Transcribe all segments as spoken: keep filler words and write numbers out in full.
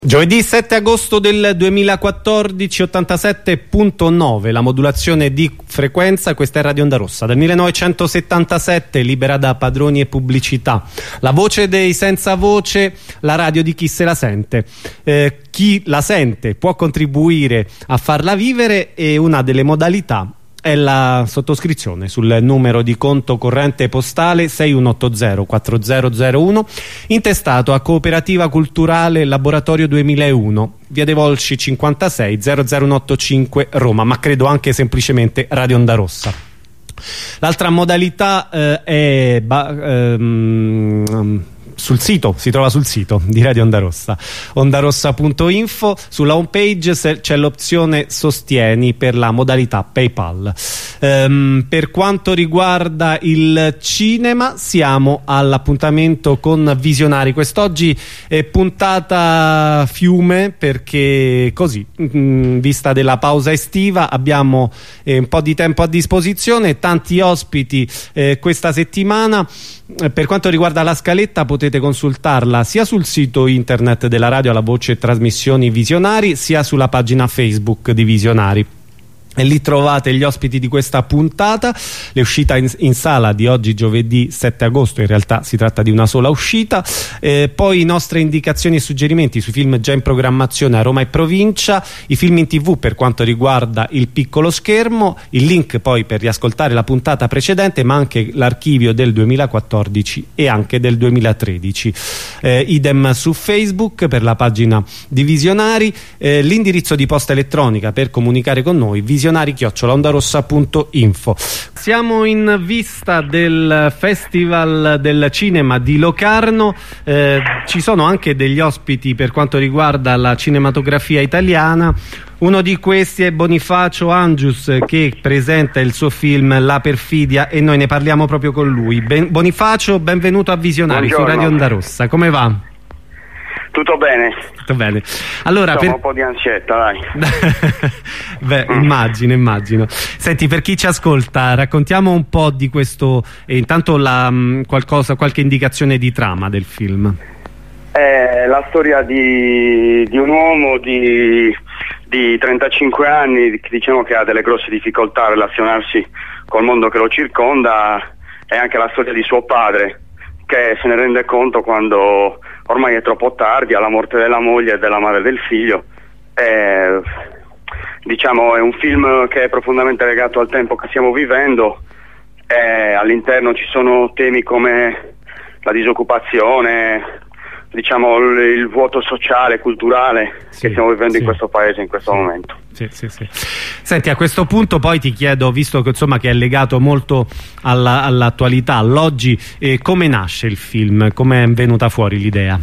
Giovedì sette agosto del duemilaquattordici, ottantasette virgola nove la modulazione di frequenza. Questa è Radio Onda Rossa dal millenovecentosettantasette, libera da padroni e pubblicità, la voce dei senza voce, la radio di chi se la sente. Eh, chi la sente può contribuire a farla vivere e una delle modalità è la sottoscrizione sul numero di conto corrente postale sei uno otto zero quattro zero zero uno, intestato a Cooperativa Culturale Laboratorio duemilauno, via dei Volsci cinquantasei, zero zero uno otto cinque Roma, ma credo anche semplicemente Radio Onda Rossa. L'altra modalità eh, è ehm, sul sito, si trova sul sito di Radio Onda Rossa, ondarossa punto info. Sulla home page c'è l'opzione sostieni per la modalità PayPal. Ehm, per quanto riguarda il cinema, siamo all'appuntamento con Visionari. Quest'oggi è puntata fiume perché così, in vista della pausa estiva, abbiamo eh, un po' di tempo a disposizione, tanti ospiti eh, questa settimana. Per quanto riguarda la scaletta, potete consultarla sia sul sito internet della radio alla voce trasmissioni Visionari, sia sulla pagina Facebook di Visionari. E lì trovate gli ospiti di questa puntata, le uscite in, in sala di oggi giovedì sette agosto, in realtà si tratta di una sola uscita, eh, poi nostre indicazioni e suggerimenti sui film già in programmazione a Roma e provincia, i film in tv per quanto riguarda il piccolo schermo, il link poi per riascoltare la puntata precedente, ma anche l'archivio del duemilaquattordici e anche del duemilatredici. Eh, idem su Facebook per la pagina di Visionari, eh, l'indirizzo di posta elettronica per comunicare con noi, visionari chiocciola ondarossa punto info. Siamo in vista del Festival del Cinema di Locarno, eh, ci sono anche degli ospiti per quanto riguarda la cinematografia italiana. Uno di questi è Bonifacio Angius, che presenta il suo film La Perfidia, e noi ne parliamo proprio con lui. Ben, Bonifacio, benvenuto a Visionari. Buongiorno. Su Radio Onda Rossa, come va? Tutto bene. Tutto bene. Allora, Insomma, per... un po' di ansietta, dai. Beh, mm. immagino, immagino. Senti, per chi ci ascolta, raccontiamo un po' di questo, e intanto la, mh, qualcosa, qualche indicazione di trama del film. È la storia di, di un uomo di, di trentacinque anni, diciamo, che ha delle grosse difficoltà a relazionarsi col mondo che lo circonda, e anche la storia di suo padre, che se ne rende conto quando ormai è troppo tardi, alla morte della moglie e della madre del figlio. E, diciamo, è un film che è profondamente legato al tempo che stiamo vivendo, e all'interno ci sono temi come la disoccupazione, diciamo il, il vuoto sociale, culturale, sì, che stiamo vivendo, sì, in questo paese in questo, sì, momento. Sì, sì, sì. Senti, a questo punto poi ti chiedo, visto che insomma che è legato molto alla, all'attualità, all'oggi, eh, come nasce il film? Come è venuta fuori l'idea?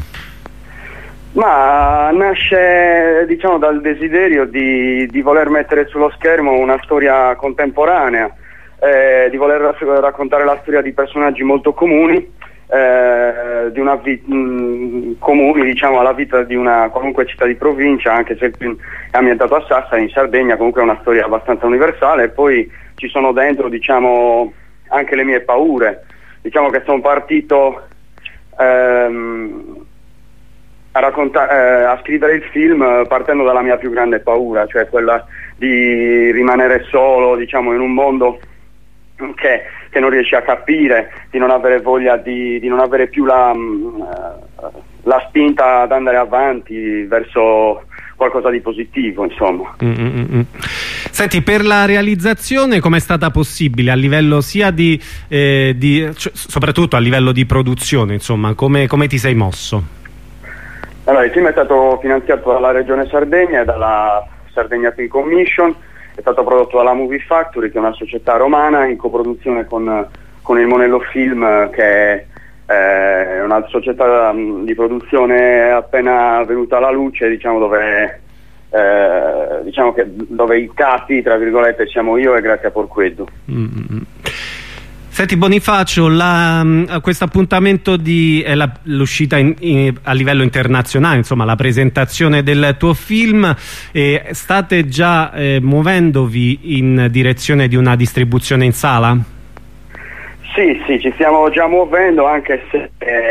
Ma nasce, diciamo, dal desiderio di, di voler mettere sullo schermo una storia contemporanea, eh, di voler raccontare la storia di personaggi molto comuni, Eh, di una vita comuni, diciamo, alla vita di una qualunque città di provincia, anche se il film è ambientato a Sassari, in Sardegna. Comunque è una storia abbastanza universale, e poi ci sono dentro, diciamo, anche le mie paure. Diciamo che sono partito ehm, a, racconta- eh, a scrivere il film partendo dalla mia più grande paura, cioè quella di rimanere solo, diciamo, in un mondo che, che non riesci a capire, di non avere voglia, di, di non avere più la, la spinta ad andare avanti verso qualcosa di positivo, insomma. Mm-mm. Senti, per la realizzazione com'è stata possibile, a livello sia di, eh, di cioè, soprattutto a livello di produzione, insomma, come, come ti sei mosso? Allora, il film è stato finanziato dalla Regione Sardegna e dalla Sardegna Film Commission. È stato prodotto dalla Movie Factory, che è una società romana, in coproduzione con, con il Monello Film, che è una società di produzione appena venuta alla luce, diciamo, dove, eh, diciamo che, dove i capi, tra virgolette, siamo io e Grazia Porqueddu. Mm-hmm. Senti Bonifacio, questo appuntamento di eh, l'uscita a livello internazionale, insomma la presentazione del tuo film, eh, state già eh, muovendovi in direzione di una distribuzione in sala? Sì, sì, ci stiamo già muovendo, anche se eh,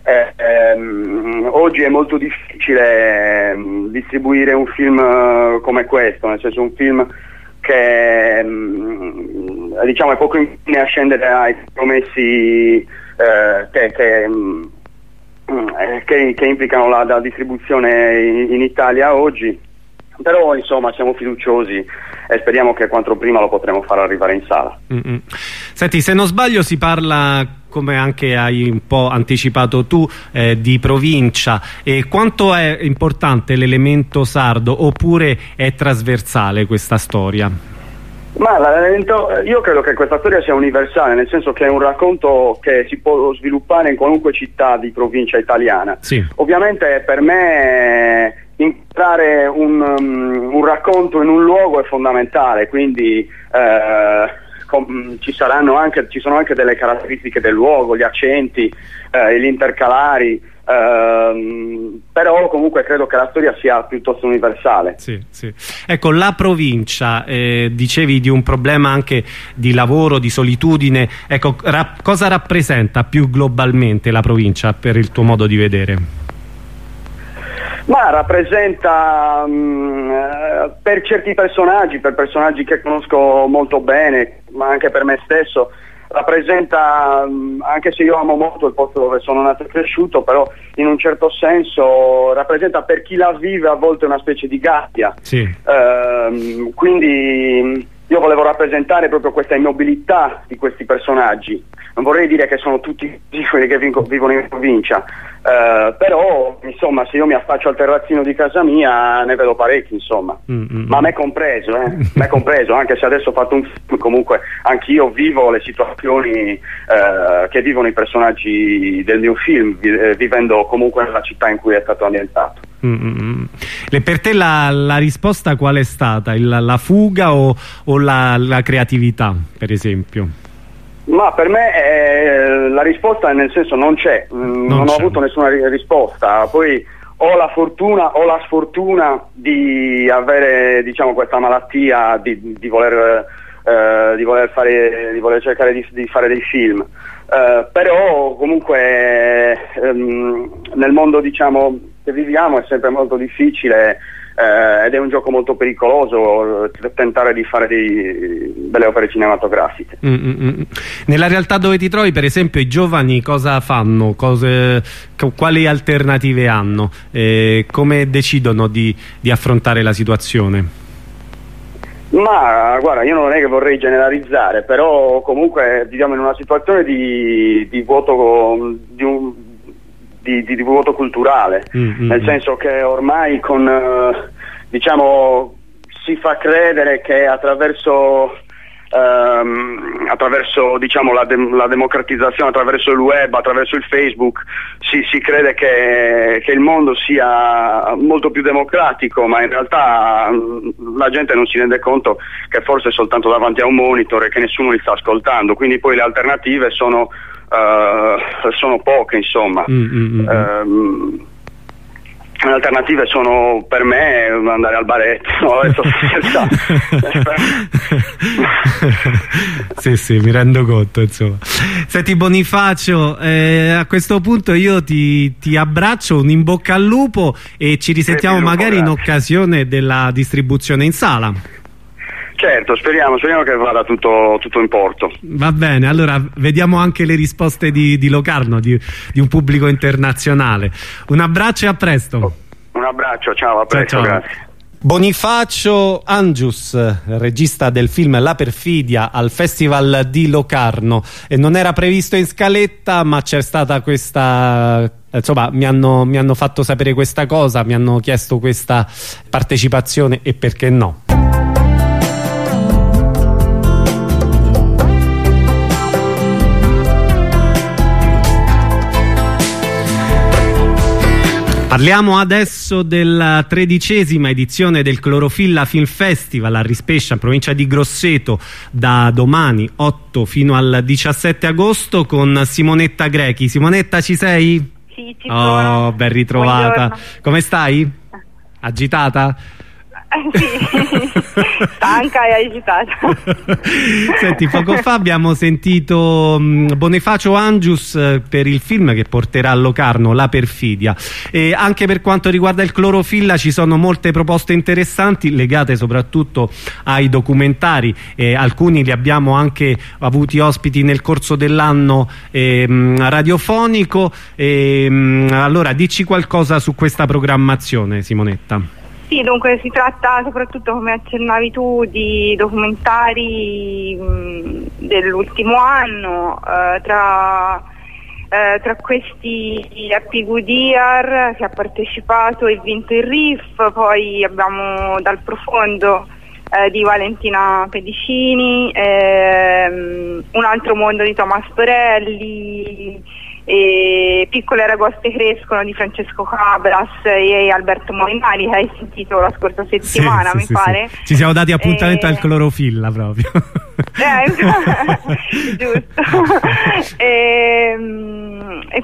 Eh, ehm, oggi è molto difficile ehm, distribuire un film eh, come questo, nel senso un film che ehm, diciamo è poco incline a scendere ai promessi eh, che, che, mh, che, che implicano la, la distribuzione in, in Italia oggi, però insomma siamo fiduciosi e speriamo che quanto prima lo potremo far arrivare in sala. Mm-mm. Senti, se non sbaglio si parla, come anche hai un po' anticipato tu, eh, di provincia, e quanto è importante l'elemento sardo, oppure è trasversale questa storia? Ma l'elemento, io credo che questa storia sia universale, nel senso che è un racconto che si può sviluppare in qualunque città di provincia italiana. Sì. Ovviamente per me incontrare un, um, un racconto in un luogo è fondamentale, quindi eh, com, ci saranno anche, ci sono anche delle caratteristiche del luogo, gli accenti, eh, gli intercalari, ehm, però comunque credo che la storia sia piuttosto universale. Sì, sì. Ecco, la provincia, eh, dicevi di un problema anche di lavoro, di solitudine, ecco, ra cosa rappresenta più globalmente la provincia per il tuo modo di vedere? Ma rappresenta mh, per certi personaggi, per personaggi che conosco molto bene, ma anche per me stesso, rappresenta, mh, anche se io amo molto il posto dove sono nato e cresciuto, però in un certo senso rappresenta per chi la vive a volte una specie di gabbia. Sì. Uh, quindi io volevo rappresentare proprio questa immobilità di questi personaggi. Non vorrei dire che sono tutti quelli che vivono in provincia, uh, però insomma se io mi affaccio al terrazzino di casa mia ne vedo parecchi, insomma. Mm-hmm. Ma me compreso, eh? me compreso, anche se adesso ho fatto un film, comunque anch'io vivo le situazioni uh, che vivono i personaggi del mio film, vi vivendo comunque nella città in cui è stato ambientato. Mm-hmm. E per te la, la risposta qual è stata? Il, la fuga o, o la, la creatività, per esempio? Ma per me eh, la risposta nel senso non c'è, mm, non, non ho avuto nessuna ri risposta, poi ho la fortuna o la sfortuna di avere, diciamo, questa malattia di, di voler eh, di voler fare, di voler cercare di, di fare dei film, eh, però comunque ehm, nel mondo, diciamo, che viviamo è sempre molto difficile. Eh, ed è un gioco molto pericoloso tentare di fare dei, delle opere cinematografiche. Mm -mm. Nella realtà dove ti trovi, per esempio, i giovani cosa fanno? Cose, quali alternative hanno? Eh, come decidono di, di affrontare la situazione? Ma guarda, io non è che vorrei generalizzare, però comunque viviamo in una situazione di, di vuoto di un Di, di, di vuoto culturale, mm-hmm. nel senso che ormai con eh, diciamo si fa credere che attraverso ehm, attraverso diciamo la, de la democratizzazione, attraverso il web, attraverso il Facebook si, si crede che, che il mondo sia molto più democratico, ma in realtà mh, la gente non si rende conto che forse è soltanto davanti a un monitor e che nessuno li sta ascoltando, quindi poi le alternative sono Uh, sono poche, insomma. Mm, mm, mm. Um, le alternative sono per me andare al baretto. No, adesso sì, sì, mi rendo conto, insomma. Senti Bonifacio, eh, a questo punto io ti, ti abbraccio, un in bocca al lupo, e ci risentiamo magari in occasione della distribuzione in sala. Certo, speriamo, speriamo che vada tutto, tutto in porto. Va bene, allora vediamo anche le risposte di, di Locarno, di, di un pubblico internazionale. Un abbraccio e a presto. Un abbraccio, ciao, a presto, ciao, ciao. Grazie. Bonifacio Angius, regista del film La Perfidia al Festival di Locarno. E non era previsto in scaletta, ma c'è stata questa... Insomma, mi hanno, mi hanno fatto sapere questa cosa, mi hanno chiesto questa partecipazione, e perché no? Parliamo adesso della tredicesima edizione del Clorofilla Film Festival a Rispescia, in provincia di Grosseto, da domani otto fino al diciassette agosto, con Simonetta Grechi. Simonetta, ci sei? Sì, ci sono. Oh, ben ritrovata. Buongiorno. Come stai? Agitata? Eh, sì, stanca e agitata. Senti, poco fa abbiamo sentito mh, Bonifacio Angius eh, per il film che porterà a Locarno, La perfidia. E anche per quanto riguarda il clorofilla ci sono molte proposte interessanti legate soprattutto ai documentari, eh, alcuni li abbiamo anche avuti ospiti nel corso dell'anno eh, radiofonico. E, mh, allora dici qualcosa su questa programmazione, Simonetta. Sì, dunque si tratta soprattutto, come accennavi tu, di documentari dell'ultimo anno. Eh, tra, eh, tra questi Happy Goodyear, che ha partecipato e vinto il R I F, poi abbiamo Dal profondo eh, di Valentina Pedicini, ehm, Un altro mondo di Thomas Torelli, e Piccole aragoste crescono di Francesco Cabras e Alberto Molinari, che hai sentito la scorsa settimana, sì, mi sì, pare. Sì. Ci siamo dati appuntamento e... al clorofilla proprio. Eh, giusto. e, e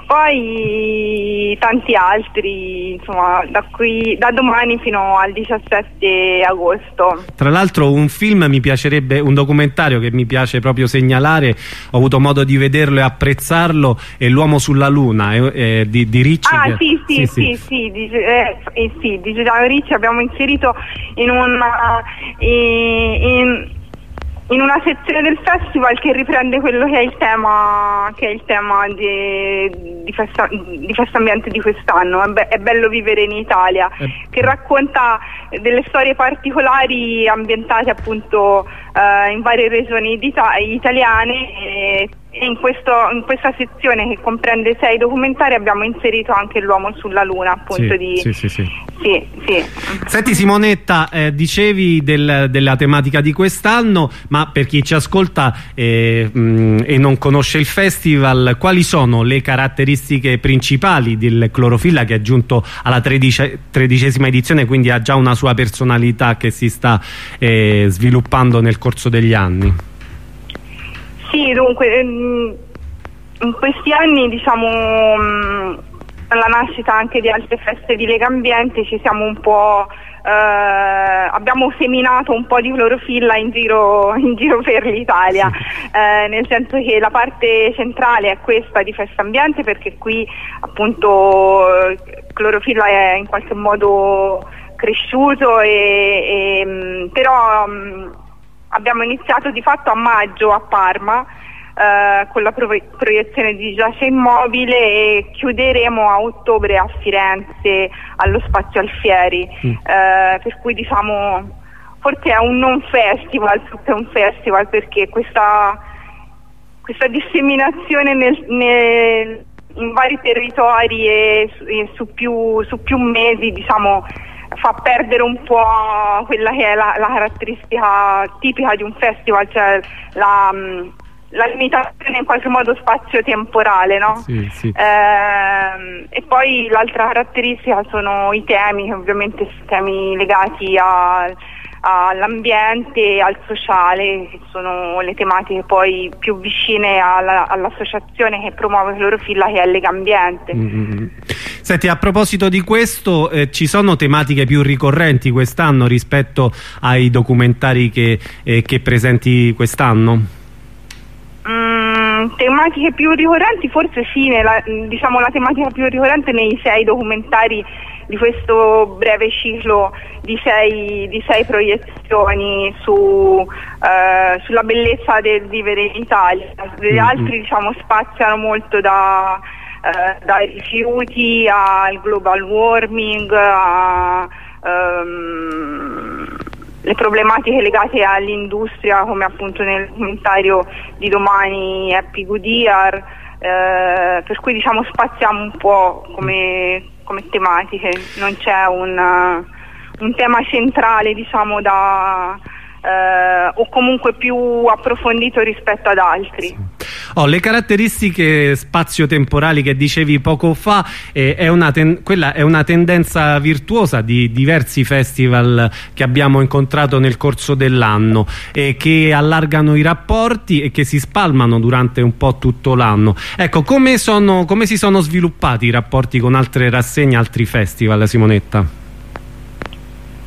poi tanti altri, insomma, da qui da domani fino al diciassette agosto. Tra l'altro un film mi piacerebbe, un documentario che mi piace proprio segnalare, ho avuto modo di vederlo e apprezzarlo, è L'uomo sulla luna eh, eh, di, di Ricci. Ah che... sì sì sì sì, sì. sì, di, eh, eh, sì, di Giuliano Ricci abbiamo inserito in una in, in, in una sezione del festival che riprende quello che è il tema che è il tema di, di, festa, di Festa Ambiente di quest'anno, è, be è bello vivere in Italia, eh. che racconta delle storie particolari ambientate appunto eh, in varie regioni italiane, e in, questo, in questa sezione, che comprende sei documentari, abbiamo inserito anche L'uomo sulla luna, appunto. Sì, di... sì, sì, sì. Sì, sì. Senti Simonetta, eh, dicevi del, della tematica di quest'anno, ma per chi ci ascolta eh, mh, e non conosce il festival, quali sono le caratteristiche principali del clorofilla, che è giunto alla tredicesima edizione, quindi ha già una sua personalità che si sta eh, sviluppando nel corso degli anni? Sì, dunque, in questi anni, diciamo, alla nascita anche di altre feste di Lega Ambiente, ci siamo un po', eh, abbiamo seminato un po' di clorofilla in giro, in giro per l'Italia, sì. eh, nel senso che la parte centrale è questa di Festa Ambiente, perché qui appunto clorofilla è in qualche modo cresciuto, e, e, però mh, abbiamo iniziato di fatto a maggio a Parma eh, con la pro proiezione di Giace Immobile, e chiuderemo a ottobre a Firenze allo Spazio Alfieri, mm. eh, per cui diciamo forse è un non festival più che un festival, perché questa, questa disseminazione nel, nel, in vari territori e, e su, più, su più mesi, diciamo, fa perdere un po' quella che è la, la caratteristica tipica di un festival, cioè la, la limitazione in qualche modo spazio-temporale, no? Sì, sì. Eh, e poi l'altra caratteristica sono i temi, che ovviamente sono temi legati a, all'ambiente e al sociale, che sono le tematiche poi più vicine all'associazione all che promuove clorofilla, che è Lega Ambiente. Mm-hmm. Senti, a proposito di questo, eh, ci sono tematiche più ricorrenti quest'anno rispetto ai documentari che, eh, che presenti quest'anno? Mm, tematiche più ricorrenti forse sì, nella, diciamo la tematica più ricorrente nei sei documentari di questo breve ciclo di sei, di sei proiezioni su, eh, sulla bellezza del vivere in Italia. Gli altri, diciamo, spaziano molto da, eh, dai rifiuti al global warming, a um, le problematiche legate all'industria, come appunto nel documentario di domani Happy Goodyear, eh, per cui diciamo spaziamo un po' come, come tematiche, non c'è un, un tema centrale, diciamo, da eh, o comunque più approfondito rispetto ad altri. Oh, le caratteristiche spazio-temporali che dicevi poco fa, eh, è una quella è una tendenza virtuosa di diversi festival che abbiamo incontrato nel corso dell'anno, eh, che allargano i rapporti e che si spalmano durante un po' tutto l'anno. Ecco, come, sono, come si sono sviluppati i rapporti con altre rassegne, altri festival, Simonetta? Eh, beh,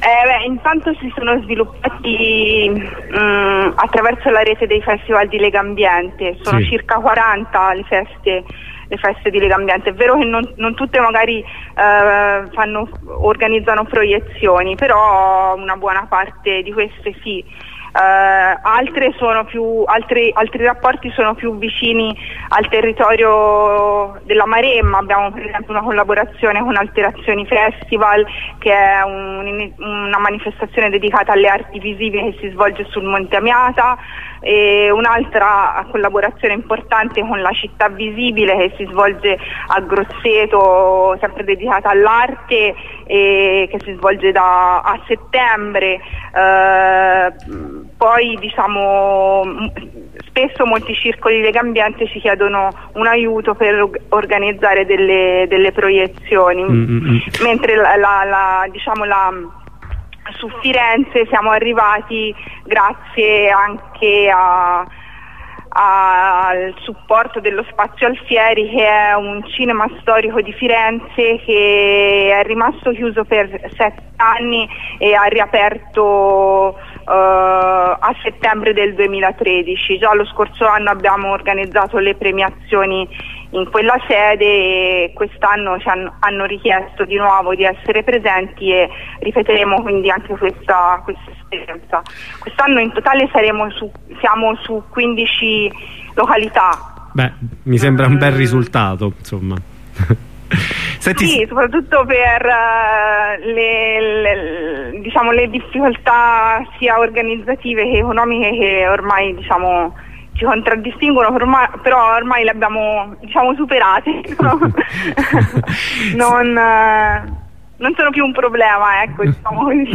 intanto si sono sviluppati mh, attraverso la rete dei festival di Legambiente, sono sì. circa quaranta le feste, le feste di Legambiente. È vero che non, non tutte magari eh, fanno, organizzano proiezioni, però una buona parte di queste sì. Uh, altre sono più, altri, altri rapporti sono più vicini al territorio della Maremma. Abbiamo per esempio una collaborazione con Alterazioni Festival, che è un, una manifestazione dedicata alle arti visive che si svolge sul Monte Amiata, e un'altra collaborazione importante con la Città Visibile che si svolge a Grosseto, sempre dedicata all'arte, e che si svolge da a settembre. Uh, poi diciamo spesso molti circoli di Legambiente ci chiedono un aiuto per organizzare delle, delle proiezioni, mm-hmm. mentre la, la, la, diciamo la, su Firenze siamo arrivati grazie anche a al supporto dello Spazio Alfieri, che è un cinema storico di Firenze che è rimasto chiuso per sette anni e ha riaperto uh, a settembre del duemilatredici. Già lo scorso anno abbiamo organizzato le premiazioni in quella sede e quest'anno ci hanno, hanno richiesto di nuovo di essere presenti, e ripeteremo quindi anche questa, questa esperienza. Quest'anno in totale saremo su, siamo su quindici località. Beh, mi sembra un bel risultato, insomma. Senti, sì, soprattutto per uh, le, le, diciamo, le difficoltà sia organizzative che economiche che ormai diciamo ci contraddistinguono, ormai, però ormai le abbiamo diciamo superate. non, uh, non sono più un problema, ecco, diciamo così.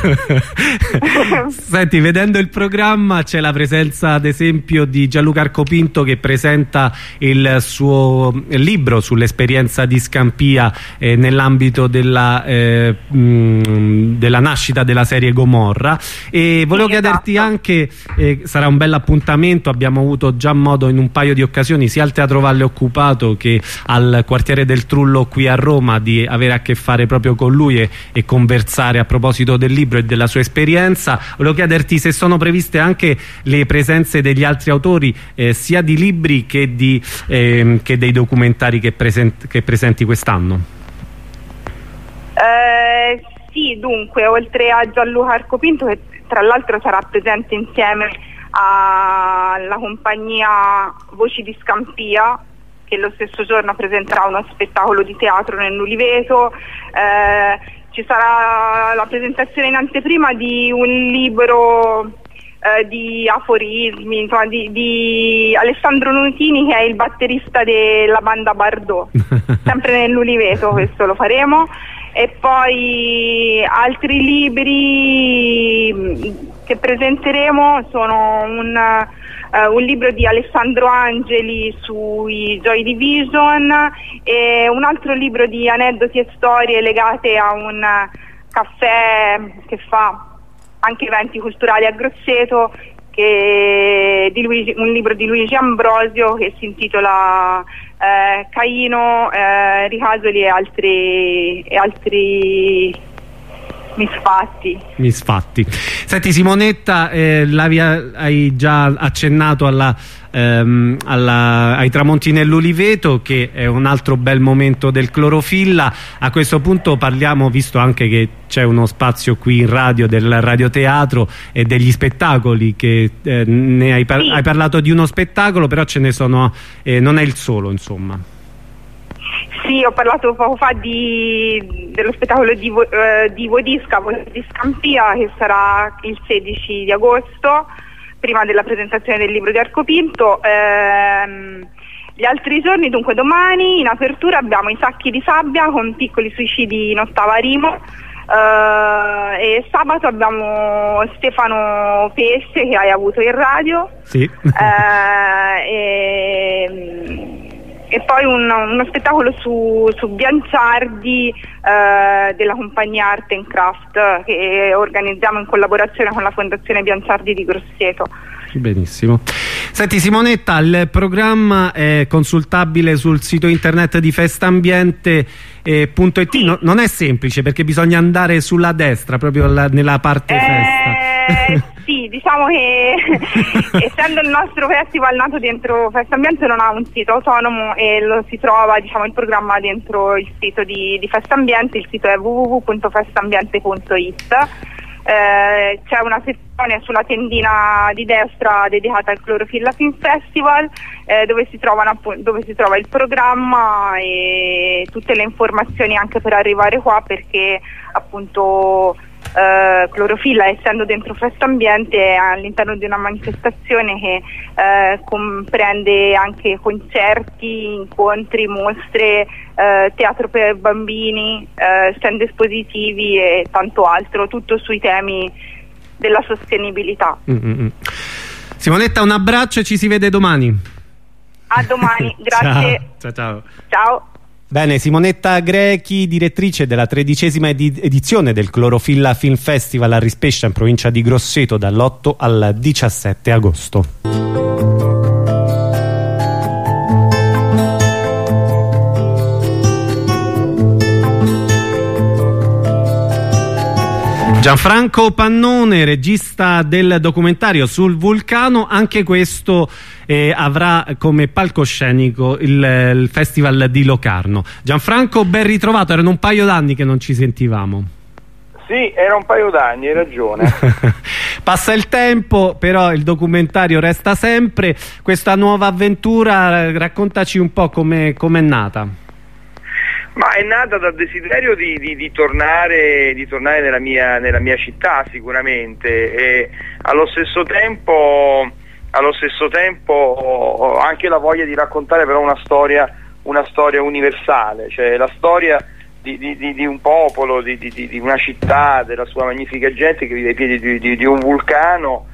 Senti, vedendo il programma c'è la presenza ad esempio di Gianluca Arcopinto, che presenta il suo libro sull'esperienza di Scampia eh, nell'ambito della, eh, mh, della nascita della serie Gomorra, e volevo sì, chiederti esatto. anche, eh, sarà un bel appuntamento, abbiamo avuto già modo in un paio di occasioni sia al Teatro Valle Occupato che al Quartiere del Trullo qui a Roma di avere a che fare proprio con lui e, e conversare a proposito del libro e della sua esperienza. Volevo chiederti se sono previste anche le presenze degli altri autori, eh, sia di libri che, di, eh, che dei documentari che, present che presenti quest'anno. Eh, sì, dunque, oltre a Gianluca Arcopinto, che tra l'altro sarà presente insieme alla compagnia Voci di Scampia, che lo stesso giorno presenterà uno spettacolo di teatro nell'Uliveto. Eh, ci sarà la presentazione in anteprima di un libro eh, di aforismi, insomma, di, di Alessandro Nutini, che è il batterista della banda Bardot, sempre nell'Uliveto. Questo lo faremo. E poi altri libri che presenteremo sono un Uh, un libro di Alessandro Angeli sui Joy Division e un altro libro di aneddoti e storie legate a un caffè che fa anche eventi culturali a Grosseto, che di Luigi, un libro di Luigi Ambrosio che si intitola eh, Caino, eh, Ricasoli e altri, e altri misfatti. Misfatti. Senti Simonetta, eh, via, hai già accennato alla, ehm, alla, ai tramonti nell'Uliveto, che è un altro bel momento del clorofilla. A questo punto parliamo, visto anche che c'è uno spazio qui in radio del radioteatro e degli spettacoli, che eh, ne hai, par sì. hai parlato di uno spettacolo, però ce ne sono, eh, non è il solo, insomma. Sì, ho parlato poco fa di, dello spettacolo di, uh, di Vodisca, di Scampia, che sarà il sedici di agosto, prima della presentazione del libro di Arcopinto. Ehm, gli altri giorni, dunque domani in apertura abbiamo i Sacchi di Sabbia con Piccoli Suicidi in ottava rimo, uh, e sabato abbiamo Stefano Pesce, che hai avuto in radio. Sì. Uh, e, E poi un, uno spettacolo su, su Bianciardi eh, della compagnia Art and Craft, che organizziamo in collaborazione con la Fondazione Bianciardi di Grosseto. Benissimo. Senti Simonetta, il programma è consultabile sul sito internet di festambiente punto it. Sì. No, non è semplice perché bisogna andare sulla destra, proprio alla, nella parte eh, festa. Sì, diciamo che essendo il nostro festival nato dentro Festambiente non ha un sito autonomo e lo si trova, diciamo, il programma dentro il sito di, di Festambiente. Il sito è w w w punto festambiente punto it. Eh, c'è una sezione sulla tendina di destra dedicata al Clorofilla Film Festival, eh, dove si trovano appunto, dove si trova il programma e tutte le informazioni anche per arrivare qua, perché appunto Uh, Clorofilla, essendo dentro Festambiente, è all'interno di una manifestazione che uh, comprende anche concerti, incontri, mostre, uh, teatro per bambini, uh, stand espositivi e tanto altro, tutto sui temi della sostenibilità. Mm-hmm. Simonetta, un abbraccio e ci si vede domani. A domani, grazie. Ciao, ciao. Ciao. Bene, Simonetta Grechi, direttrice della tredicesima ed edizione del Clorofilla Film Festival a Rispescia in provincia di Grosseto dall'otto al diciassette agosto. Gianfranco Pannone, regista del documentario sul vulcano, anche questo eh, avrà come palcoscenico il, il Festival di Locarno. Gianfranco, ben ritrovato, erano un paio d'anni che non ci sentivamo. Sì, era un paio d'anni, hai ragione. Passa il tempo, però il documentario resta sempre. Questa nuova avventura, raccontaci un po' come è nata. Ma è nata dal desiderio di, di, di tornare, di tornare nella, mia, nella mia città sicuramente, e allo stesso tempo, allo stesso tempo ho anche la voglia di raccontare però una storia, una storia universale, cioè la storia di, di, di, di un popolo, di, di, di una città, della sua magnifica gente che vive ai piedi di, di, di un vulcano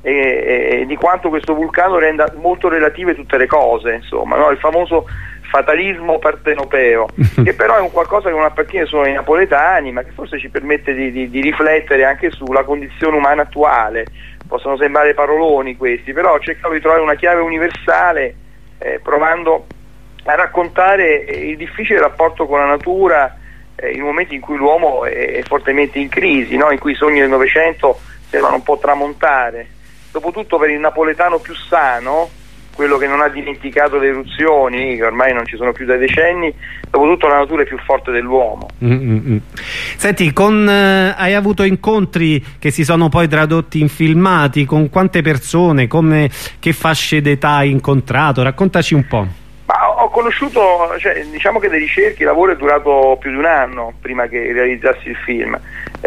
e, e di quanto questo vulcano renda molto relative tutte le cose, insomma, no? Il famoso fatalismo partenopeo, che però è un qualcosa che non appartiene solo ai napoletani, ma che forse ci permette di, di, di riflettere anche sulla condizione umana attuale. Possono sembrare paroloni questi, però ho cercato di trovare una chiave universale, eh, provando a raccontare il difficile rapporto con la natura eh, in momenti in cui l'uomo è, è fortemente in crisi, no? In cui i sogni del Novecento sembrano un po' tramontare. Dopotutto, per il napoletano più sano, quello che non ha dimenticato le eruzioni, che ormai non ci sono più da decenni, dopotutto la natura è più forte dell'uomo. Mm-hmm. Senti, con, eh, hai avuto incontri che si sono poi tradotti in filmati, con quante persone, come, che fasce d'età hai incontrato? Raccontaci un po'. Ma ho conosciuto, cioè, diciamo che le ricerche, il lavoro è durato più di un anno prima che realizzassi il film,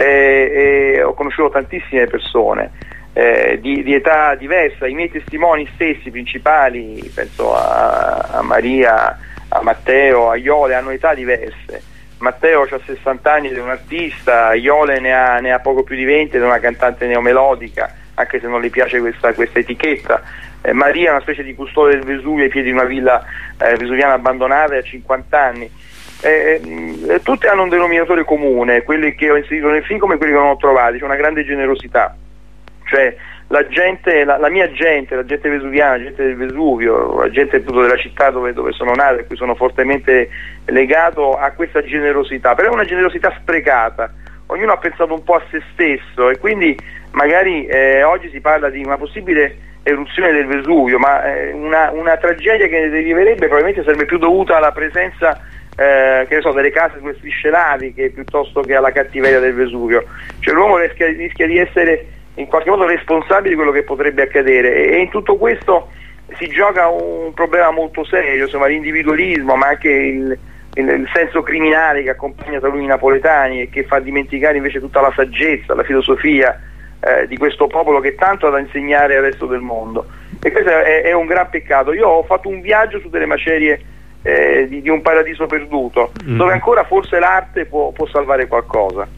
e, e ho conosciuto tantissime persone. Eh, di, di età diversa. I miei testimoni stessi principali, penso a, a Maria, a Matteo, a Iole, hanno età diverse. Matteo ha sessanta anni ed è un artista, Iole ne ha, ne ha poco più di venti ed è una cantante neomelodica, anche se non le piace questa, questa etichetta. eh, Maria è una specie di custode del Vesuvio ai piedi di una villa eh, vesuviana abbandonata e ha cinquanta anni. Eh, eh, tutte hanno un denominatore comune, quelli che ho inserito nel film come quelli che non ho trovati, c'è una grande generosità. Cioè la gente, la, la mia gente, la gente vesuviana, la gente del Vesuvio, la gente appunto della città dove, dove sono nato e cui sono fortemente legato a questa generosità, però è una generosità sprecata, ognuno ha pensato un po' a se stesso e quindi magari eh, oggi si parla di una possibile eruzione del Vesuvio, ma eh, una, una tragedia che ne deriverebbe probabilmente sarebbe più dovuta alla presenza Eh, che ne so, delle case sulle strisce laviche piuttosto che alla cattiveria del Vesuvio. Cioè l'uomo rischia, rischia di essere in qualche modo responsabile di quello che potrebbe accadere e, e in tutto questo si gioca un problema molto serio, insomma, l'individualismo, ma anche il, il, il senso criminale che accompagna taluni napoletani e che fa dimenticare invece tutta la saggezza, la filosofia eh, di questo popolo che tanto ha da insegnare al resto del mondo, e questo è, è un gran peccato. Io ho fatto un viaggio su delle macerie Eh, di, di un paradiso perduto, mm. dove ancora forse l'arte può, può salvare qualcosa.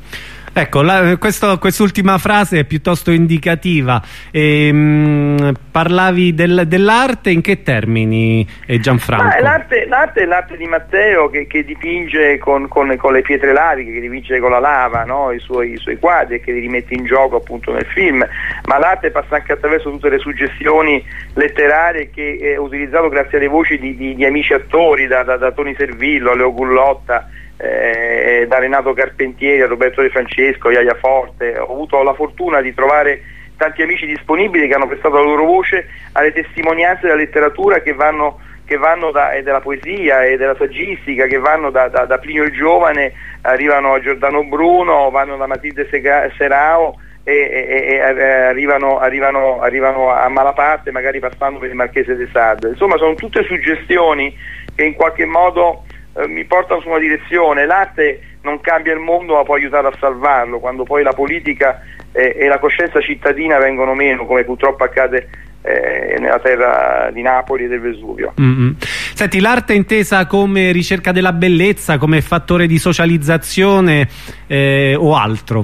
Ecco, la, questo, quest'ultima frase è piuttosto indicativa. E, mh, parlavi del, dell'arte in che termini, eh, Gianfranco? L'arte, l'arte è l'arte di Matteo che, che dipinge con, con, con le pietre laviche, che dipinge con la lava, no? I suoi, i suoi quadri e che li rimette in gioco appunto nel film, ma l'arte passa anche attraverso tutte le suggestioni letterarie che è utilizzato grazie alle voci di, di, di amici attori, da, da, da Toni Servillo a Leo Gullotta, Eh, da Renato Carpentieri a Roberto De Francesco, Iaia Forte. Ho avuto la fortuna di trovare tanti amici disponibili che hanno prestato la loro voce alle testimonianze della letteratura che vanno, che vanno da, e della poesia e della saggistica, che vanno da, da, da Plinio il Giovane, arrivano a Giordano Bruno, vanno da Matilde Sega, Serao e, e, e arrivano, arrivano, arrivano a Malaparte, magari passando per il Marchese de Sade. Insomma, sono tutte suggestioni che in qualche modo mi portano su una direzione. L'arte non cambia il mondo, ma può aiutare a salvarlo, quando poi la politica eh, e la coscienza cittadina vengono meno, come purtroppo accade eh, nella terra di Napoli e del Vesuvio. Mm-hmm. Senti, l'arte è intesa come ricerca della bellezza, come fattore di socializzazione eh, o altro?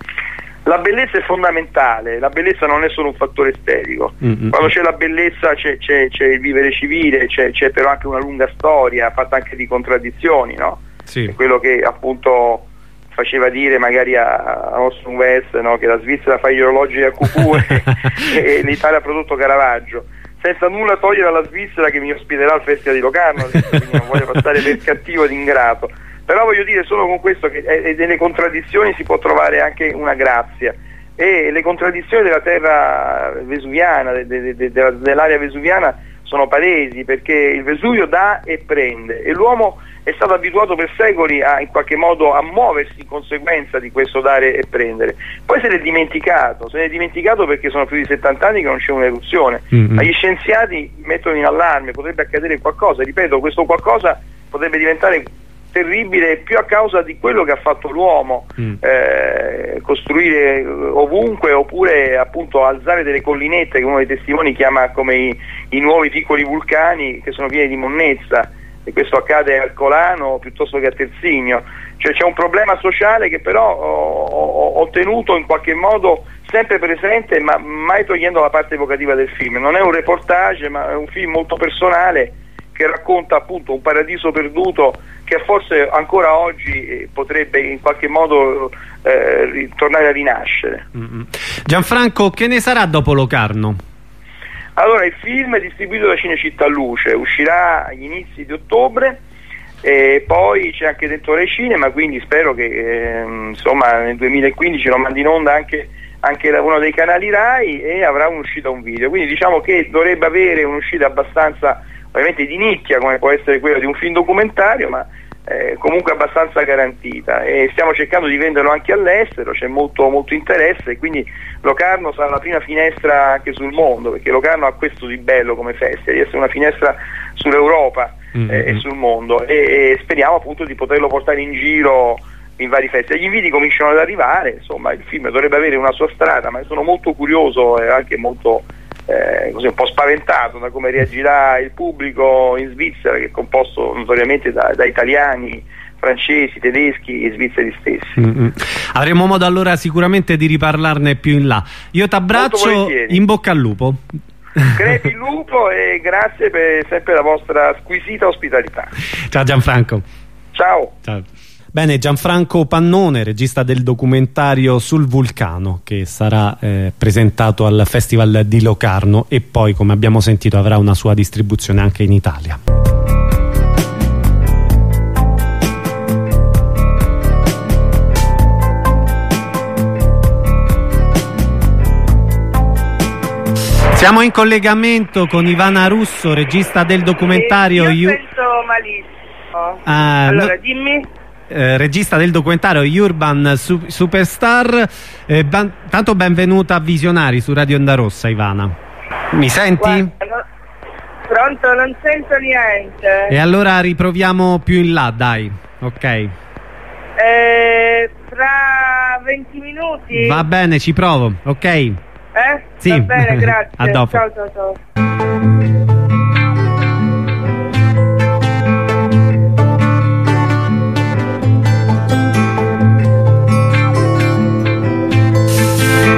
La bellezza è fondamentale, la bellezza non è solo un fattore estetico. Mm-hmm. Quando c'è la bellezza c'è, c'è, c'è il vivere civile, c'è, c'è però anche una lunga storia fatta anche di contraddizioni, no? Sì. È quello che appunto faceva dire magari a, a Orson Welles, no? Che la Svizzera fa gli orologi a cucù e, e l'Italia ha prodotto Caravaggio, senza nulla togliere alla Svizzera che mi ospiterà al Festival di Locarno, quindi non voglio passare per cattivo ed ingrato. Però voglio dire solo con questo che eh, nelle contraddizioni si può trovare anche una grazia, e le contraddizioni della terra vesuviana, de, de, de, de, dell'area vesuviana sono palesi, perché il Vesuvio dà e prende e l'uomo è stato abituato per secoli a, in qualche modo a muoversi in conseguenza di questo dare e prendere. Poi se ne è dimenticato, se ne è dimenticato perché sono più di settanta anni che non c'è un'eruzione, mm-hmm. ma gli scienziati mettono in allarme, potrebbe accadere qualcosa, ripeto, questo qualcosa potrebbe diventare terribile più a causa di quello che ha fatto l'uomo, mm. eh, costruire ovunque, oppure appunto alzare delle collinette che uno dei testimoni chiama come i, i nuovi piccoli vulcani che sono pieni di monnezza, e questo accade a Ercolano piuttosto che a Terzigno. Cioè c'è un problema sociale che però ho, ho, ho tenuto in qualche modo sempre presente, ma mai togliendo la parte evocativa del film. Non è un reportage, ma è un film molto personale che racconta appunto un paradiso perduto che forse ancora oggi potrebbe in qualche modo eh, tornare a rinascere. Mm-hmm. Gianfranco, che ne sarà dopo Locarno? Allora, il film è distribuito da Cinecittà Luce, uscirà agli inizi di ottobre e poi c'è anche dentro ai cinema, quindi spero che eh, insomma nel duemilaquindici lo mandi in onda anche, anche uno dei canali Rai, e avrà un'uscita un video, quindi diciamo che dovrebbe avere un'uscita abbastanza ovviamente di nicchia, come può essere quella di un film documentario, ma eh, comunque abbastanza garantita, e stiamo cercando di venderlo anche all'estero, c'è molto, molto interesse, e quindi Locarno sarà la prima finestra anche sul mondo, perché Locarno ha questo di bello come festival, di essere una finestra sull'Europa mm-hmm. eh, e sul mondo, e, e speriamo appunto di poterlo portare in giro in vari festival. Gli inviti cominciano ad arrivare, insomma il film dovrebbe avere una sua strada, ma sono molto curioso e anche molto Eh, così un po' spaventato da come reagirà il pubblico in Svizzera, che è composto notoriamente da, da italiani, francesi, tedeschi e svizzeri stessi. Mm-hmm. Avremo modo allora sicuramente di riparlarne più in là. Io t'abbraccio, in bocca al lupo. Crepi il lupo, e grazie per sempre la vostra squisita ospitalità. Ciao Gianfranco. Ciao. Ciao. Bene, Gianfranco Pannone, regista del documentario sul vulcano, che sarà eh, presentato al Festival di Locarno e poi, come abbiamo sentito, avrà una sua distribuzione anche in Italia. Siamo in collegamento con Ivana Russo, regista del documentario. Eh, io sento malissimo. Ah, allora, no... dimmi. Eh, regista del documentario Urban Su Superstar, eh, ban tanto benvenuta a Visionari su Radio Onda Rossa. Ivana, mi senti? Guarda, no, pronto, non sento niente. E allora riproviamo più in là, dai. Ok, eh, fra venti minuti va bene, ci provo. Ok, eh? Sì. Va bene, grazie. A dopo. Ciao, ciao, ciao.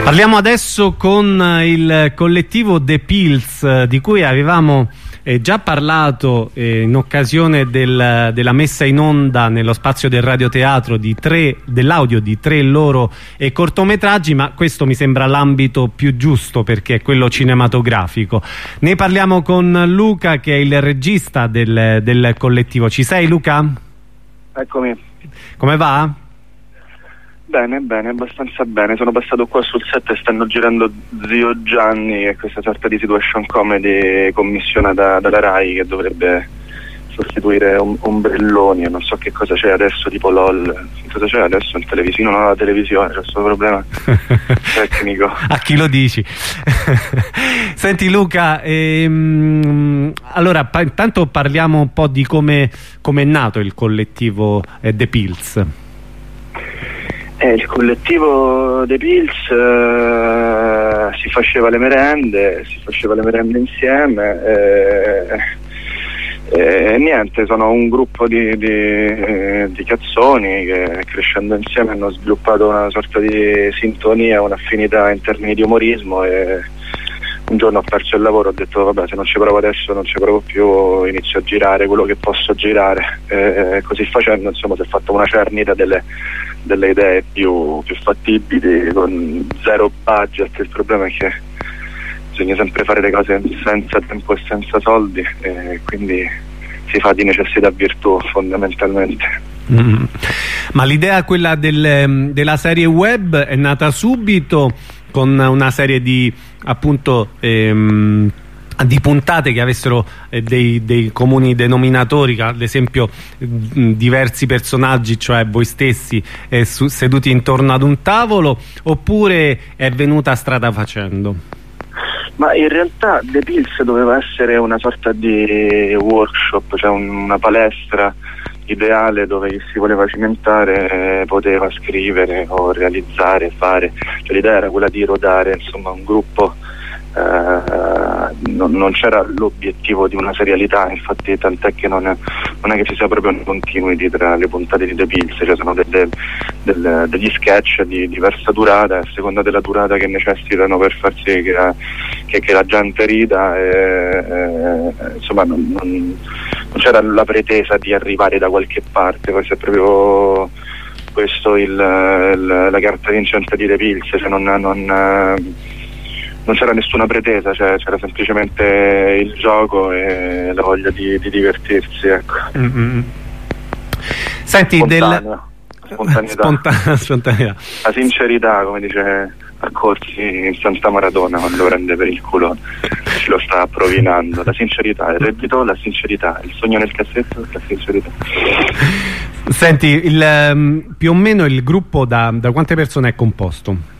Parliamo adesso con il collettivo The Pills, di cui avevamo eh, già parlato eh, in occasione del, della messa in onda nello spazio del radioteatro di tre, dell'audio di tre loro eh, cortometraggi, ma questo mi sembra l'ambito più giusto perché è quello cinematografico. Ne parliamo con Luca, che è il regista del, del collettivo. Ci sei, Luca? Eccomi. Come va? Bene, bene, abbastanza bene. Sono passato qua sul set e stanno girando Zio Gianni, e questa sorta di situation comedy commissionata dalla Rai che dovrebbe sostituire um, Ombrelloni, e non so che cosa c'è adesso, tipo LOL. Che cosa c'è adesso in televisione? Non ho la televisione, c'è questo problema tecnico. A chi lo dici? Senti Luca, ehm, allora pa intanto parliamo un po' di come è nato il collettivo eh, The Pills. Eh, il collettivo The Pills eh, si faceva le merende, si faceva le merende insieme e eh, eh, niente, sono un gruppo di, di, eh, di cazzoni che crescendo insieme hanno sviluppato una sorta di sintonia, un'affinità in termini di umorismo, e un giorno ho perso il lavoro, ho detto vabbè, se non ci provo adesso non ci provo più, inizio a girare quello che posso girare, e così facendo insomma si è fatta una cernita delle, delle idee più, più fattibili, con zero budget. Il problema è che bisogna sempre fare le cose senza tempo e senza soldi, e quindi si fa di necessità virtù fondamentalmente. Mm. Ma l'idea, quella del, della serie web, è nata subito con una serie di appunto ehm, di puntate che avessero eh, dei, dei comuni denominatori, ad esempio mh, diversi personaggi, cioè voi stessi eh, su, seduti intorno ad un tavolo, oppure è venuta strada facendo? Ma in realtà The Pills doveva essere una sorta di workshop, cioè un, una palestra ideale dove chi si voleva cimentare eh, poteva scrivere o realizzare, fare, cioè l'idea era quella di rodare insomma un gruppo. Eh, non, non c'era l'obiettivo di una serialità, infatti tant'è che non è, non è che ci sia proprio un continuity tra le puntate di The Pills, cioè sono delle, delle, degli sketch di diversa durata, a seconda della durata che necessitano per far sì che la, che, che la gente rida, e, e, insomma non, non, non c'era la pretesa di arrivare da qualche parte, poi è proprio questo il, il, la carta vincente di The Pills, cioè non, non non c'era nessuna pretesa, cioè c'era semplicemente il gioco e la voglia di, di divertirsi, ecco. Mm-hmm. Senti, Spontanea. del... spontaneità. Spontanea, spontaneità, la sincerità, come dice Accorsi in Santa Maradona quando prende per il culo, ci lo sta provinando. La sincerità, il reddito, la sincerità, il sogno nel cassetto, la sincerità. Senti, il, um, più o meno il gruppo da, da quante persone è composto?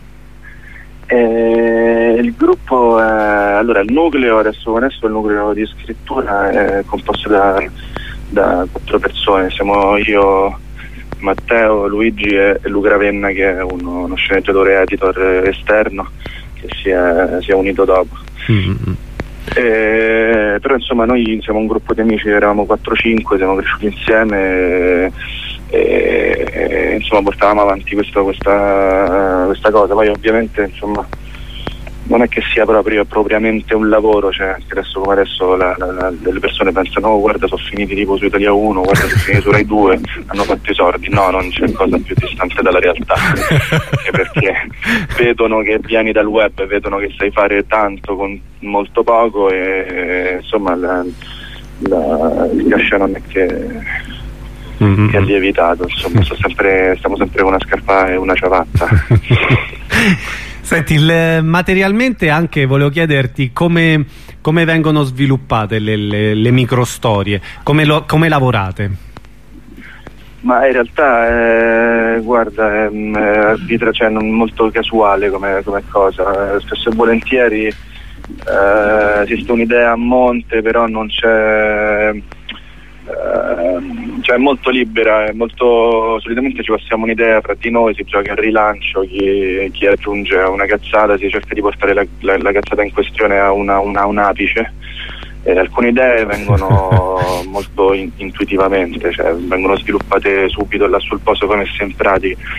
Eh, il gruppo è, allora il nucleo adesso adesso il nucleo di scrittura è composto da, da quattro persone. Siamo io, Matteo, Luigi e, e Luca Ravenna, che è uno, uno sceneggiatore editor esterno che si è, si è unito dopo. Mm-hmm. eh, però insomma noi siamo un gruppo di amici, eravamo quattro cinque, siamo cresciuti insieme e, e insomma portavamo avanti questo, questa, questa cosa. Poi ovviamente insomma non è che sia proprio propriamente un lavoro, cioè anche adesso come adesso la, la, la, le persone pensano oh guarda sono finiti tipo su Italia uno, guarda sono finiti su Rai due, hanno fatto i soldi. No, non c'è cosa più distante dalla realtà, anche perché vedono che vieni dal web, vedono che sai fare tanto con molto poco e, e insomma la, la, il cachet non è che mm-hmm. che è lievitato, insomma sto sempre, stiamo sempre con una scarpa e una ciabatta. Senti, il, materialmente anche volevo chiederti come, come vengono sviluppate le, le, le microstorie, come, lo, come lavorate? Ma in realtà eh, guarda, è, è arbitra, cioè non molto casuale come, come cosa, spesso e volentieri eh, esiste un'idea a monte, però non c'è, Uh, cioè è molto libera, è molto, solitamente ci passiamo un'idea fra di noi, si gioca al rilancio, chi, chi aggiunge una cazzata si cerca di portare la, la, la cazzata in questione a una, una, un apice, e alcune idee vengono molto in, intuitivamente, cioè vengono sviluppate subito là sul posto, poi messe in pratica.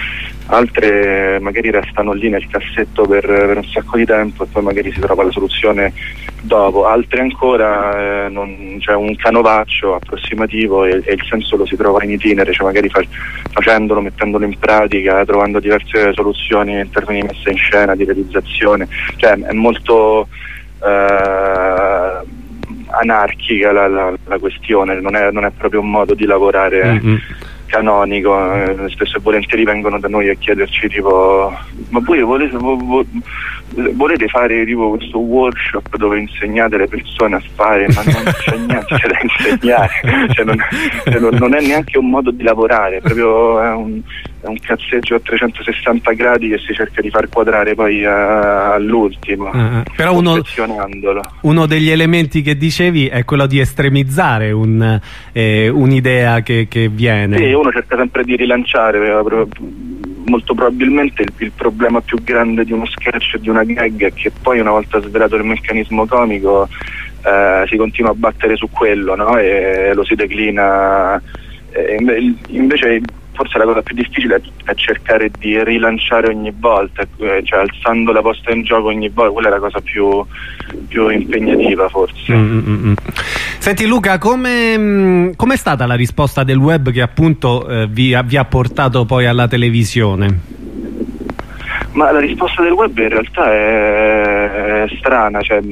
altre magari restano lì nel cassetto per, per un sacco di tempo e poi magari si trova la soluzione dopo, altre ancora eh, non, c'è un canovaccio approssimativo e, e il senso lo si trova in itinere, cioè magari fa, facendolo, mettendolo in pratica, trovando diverse soluzioni in termini di messa in scena, di realizzazione, cioè è molto eh, anarchica la, la, la questione, non è, non è proprio un modo di lavorare mm-hmm. canonico, eh, spesso e volentieri vengono da noi a chiederci tipo ma voi volete, vo, volete fare tipo questo workshop dove insegnate le persone a fare, ma non c'è niente da insegnare, cioè non, cioè non, non è neanche un modo di lavorare, proprio è un, è un cazzeggio a trecentosessanta gradi che si cerca di far quadrare poi a, all'ultimo, uh, però uno, uno degli elementi che dicevi è quello di estremizzare un, eh, un'idea che, che viene. Sì, uno cerca sempre di rilanciare, molto probabilmente il, il problema più grande di uno sketch e di una gag è che poi una volta svelato il meccanismo comico eh, si continua a battere su quello, no? E lo si declina, e invece forse la cosa più difficile è cercare di rilanciare ogni volta, cioè alzando la posta in gioco ogni volta, quella è la cosa più, più impegnativa forse. Mm-hmm. Senti Luca, come è stata la risposta del web che appunto eh, vi, vi ha portato poi alla televisione? Ma la risposta del web in realtà è, è strana, cioè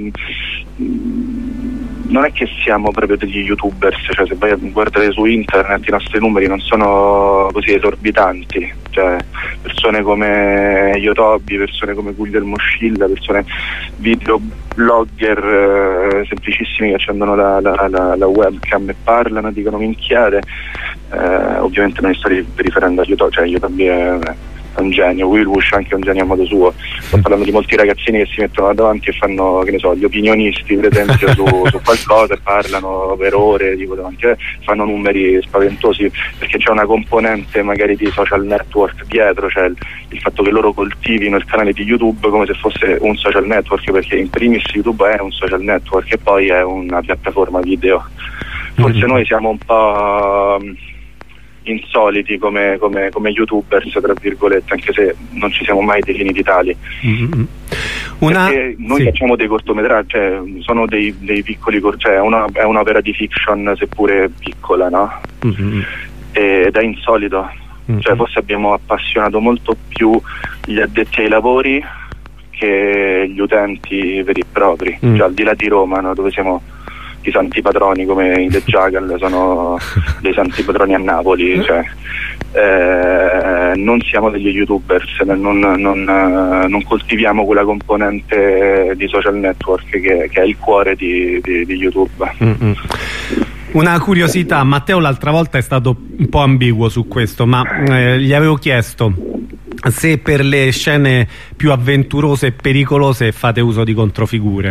non è che siamo proprio degli youtubers, cioè se vai a guardare su internet i nostri numeri non sono così esorbitanti, cioè persone come Yotobi, persone come Guglielmo Scilla, persone videoblogger eh, semplicissimi che accendono la, la, la, la webcam e parlano, dicono minchiate, eh, ovviamente non mi sto riferendo a Yotobi, cioè Yotobi è un genio, Will Bush anche un genio a modo suo, sto parlando di molti ragazzini che si mettono davanti e fanno, che ne so, gli opinionisti per esempio su, su qualcosa e parlano per ore, tipo davanti, eh, fanno numeri spaventosi perché c'è una componente magari di social network dietro, cioè il, il fatto che loro coltivino il canale di YouTube come se fosse un social network, perché in primis YouTube è un social network e poi è una piattaforma video. Forse noi siamo un po' insoliti come, come, come youtubers tra virgolette, anche se non ci siamo mai definiti tali. Mm-hmm. Una... perché noi sì. facciamo dei cortometraggi, cioè sono dei, dei piccoli, cioè è, una, è un'opera di fiction seppure piccola, no? Mm-hmm. Ed è insolito, mm-hmm. cioè forse abbiamo appassionato molto più gli addetti ai lavori che gli utenti veri e propri, mm. cioè al di là di Roma, no? Dove siamo i santi patroni come i The Jackal sono dei santi patroni a Napoli, cioè eh, non siamo degli youtubers, non, non, non coltiviamo quella componente di social network che, che è il cuore di, di, di YouTube. Mm-hmm. Una curiosità, Matteo l'altra volta è stato un po' ambiguo su questo, ma eh, gli avevo chiesto se per le scene più avventurose e pericolose fate uso di controfigure.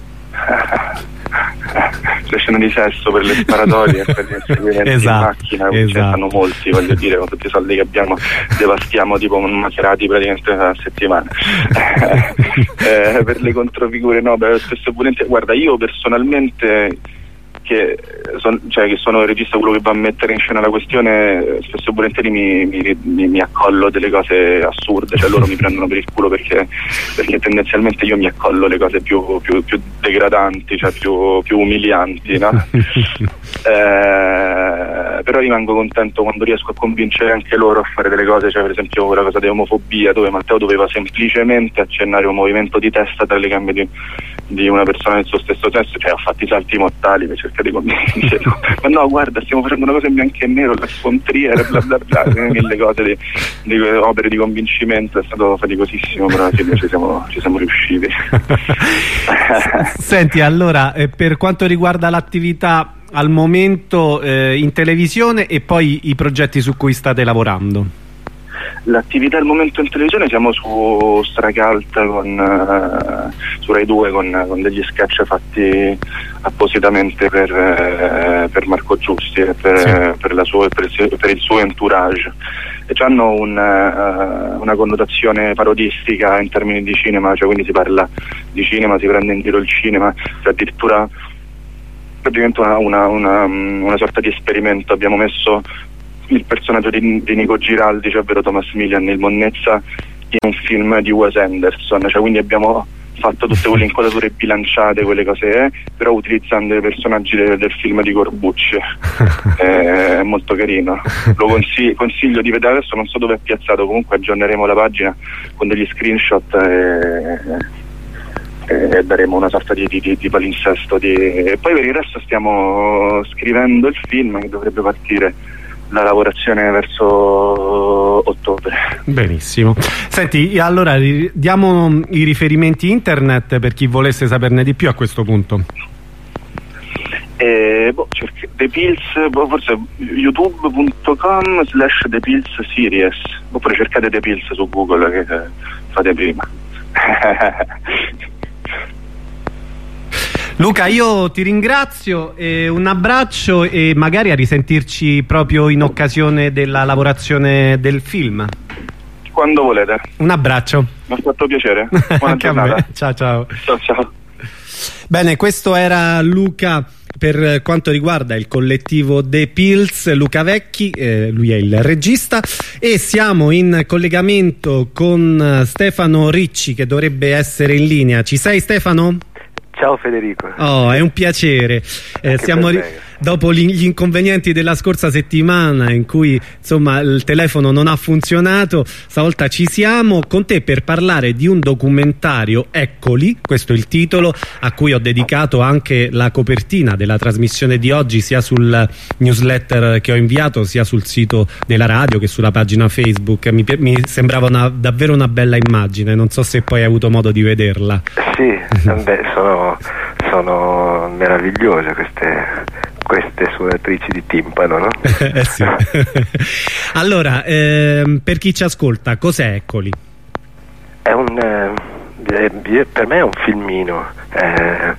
Le scene di sesso per le sparatorie per gli inseguimenti esatto, in macchina, esatto. Ce ne fanno molti, voglio dire, con tutti i soldi che abbiamo devastiamo tipo un Maserati praticamente una settimana. eh, per le controfigure no, beh, spesso volentieri, guarda, io personalmente che, son, cioè, che sono il regista, quello che va a mettere in scena la questione, spesso e volentieri mi, mi, mi, mi accollo delle cose assurde, cioè loro mi prendono per il culo perché, perché tendenzialmente io mi accollo le cose più, più, più degradanti, cioè più, più umilianti, no? eh, però rimango contento quando riesco a convincere anche loro a fare delle cose, cioè per esempio quella cosa di omofobia dove Matteo doveva semplicemente accennare un movimento di testa tra le gambe di, di una persona del suo stesso sesso, cioè ho fatto i salti mortali per cercare di convincere, ma no guarda stiamo facendo una cosa in bianco e nero, la scontriera, bla bla bla, mille cose di, di opere di convincimento, è stato faticosissimo, però alla fine ci siamo, ci siamo riusciti. Senti, allora eh, per quanto riguarda l'attività al momento eh, in televisione e poi i progetti su cui state lavorando. L'attività al momento in televisione siamo su Stracalt con uh, su Rai due con, con degli sketch fatti appositamente per, uh, per Marco Giusti e per, sì. per, la sua, per, il, per il suo entourage, e hanno un, uh, una connotazione parodistica in termini di cinema, cioè quindi si parla di cinema, si prende in giro il cinema, cioè addirittura praticamente una, una, una, una sorta di esperimento. Abbiamo messo il personaggio di, di Nico Giraldi, cioè ovvero Thomas Milian, il Monnezza, in un film di Wes Anderson, cioè quindi abbiamo fatto tutte quelle inquadrature bilanciate, quelle cose, eh, però utilizzando i personaggi de, del film di Corbucci. È eh, molto carino, lo consiglio, consiglio di vedere. Adesso non so dove è piazzato, comunque aggiorneremo la pagina con degli screenshot e, e daremo una sorta di, di, di palinsesto di... E poi per il resto stiamo scrivendo il film che dovrebbe partire la lavorazione verso ottobre. Benissimo. Senti, allora diamo i riferimenti internet per chi volesse saperne di più a questo punto. Eh, boh, The Pills, boh, forse youtube punto com slash The Pills Series, oppure cercate The Pills su Google, che fate prima. Luca, io ti ringrazio, eh, un abbraccio e magari a risentirci proprio in occasione della lavorazione del film. Quando volete. Un abbraccio. Mi ha fatto piacere. Buona Anche giornata. a me. Ciao ciao. Ciao ciao. Bene, questo era Luca per quanto riguarda il collettivo The Pills, Luca Vecchi, eh, lui è il regista, e siamo in collegamento con Stefano Ricci che dovrebbe essere in linea. Ci sei, Stefano? Ciao Federico. Oh, è un piacere. Eh, siamo dopo gli inconvenienti della scorsa settimana in cui insomma il telefono non ha funzionato, stavolta ci siamo con te per parlare di un documentario, Eccoli, questo è il titolo, a cui ho dedicato anche la copertina della trasmissione di oggi, sia sul newsletter che ho inviato, sia sul sito della radio che sulla pagina Facebook. Mi, mi sembrava una, davvero una bella immagine, non so se poi hai avuto modo di vederla. Sì, beh, sono, sono meravigliose queste, queste suonatrici di timpano, no? eh sì. Allora, ehm, per chi ci ascolta, cos'è Eccoli? È un, eh, per me è un filmino. Eh,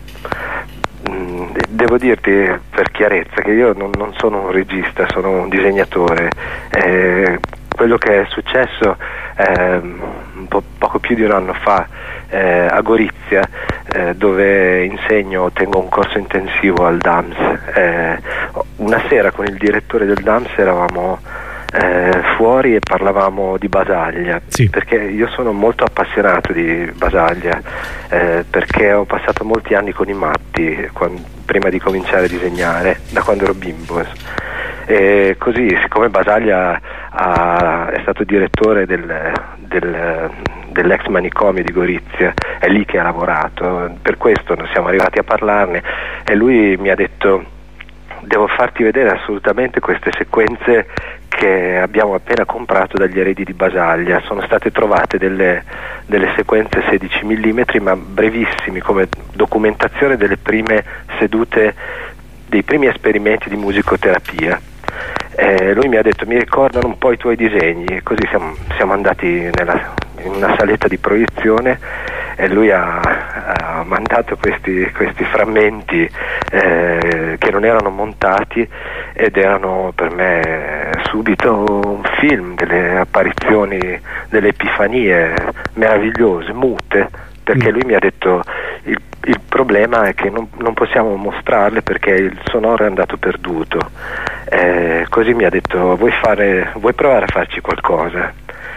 mh, devo dirti per chiarezza che io non, non sono un regista, sono un disegnatore. Eh, quello che è successo eh, un po' poco più di un anno fa eh, a Gorizia, eh, dove insegno, tengo un corso intensivo al D A M S. Eh, una sera con il direttore del D A M S eravamo eh, fuori e parlavamo di Basaglia, sì. Perché io sono molto appassionato di Basaglia, eh, perché ho passato molti anni con i matti quando, prima di cominciare a disegnare, da quando ero bimbo. E così, siccome Basaglia ha, è stato direttore del, del, dell'ex manicomio di Gorizia, è lì che ha lavorato, per questo non siamo arrivati a parlarne, e lui mi ha detto: devo farti vedere assolutamente queste sequenze che abbiamo appena comprato dagli eredi di Basaglia. Sono state trovate delle, delle sequenze sedici millimetri ma brevissimi, come documentazione delle prime sedute, dei primi esperimenti di musicoterapia. Eh, lui mi ha detto: mi ricordano un po' i tuoi disegni, e così siamo, siamo andati nella, in una saletta di proiezione e lui ha, ha mandato questi, questi frammenti eh, che non erano montati, ed erano per me subito un film, delle apparizioni, delle epifanie meravigliose, mute, perché lui mi ha detto: il, il problema è che non, non possiamo mostrarle perché il sonoro è andato perduto. Eh, così mi ha detto: vuoi fare, vuoi provare a farci qualcosa?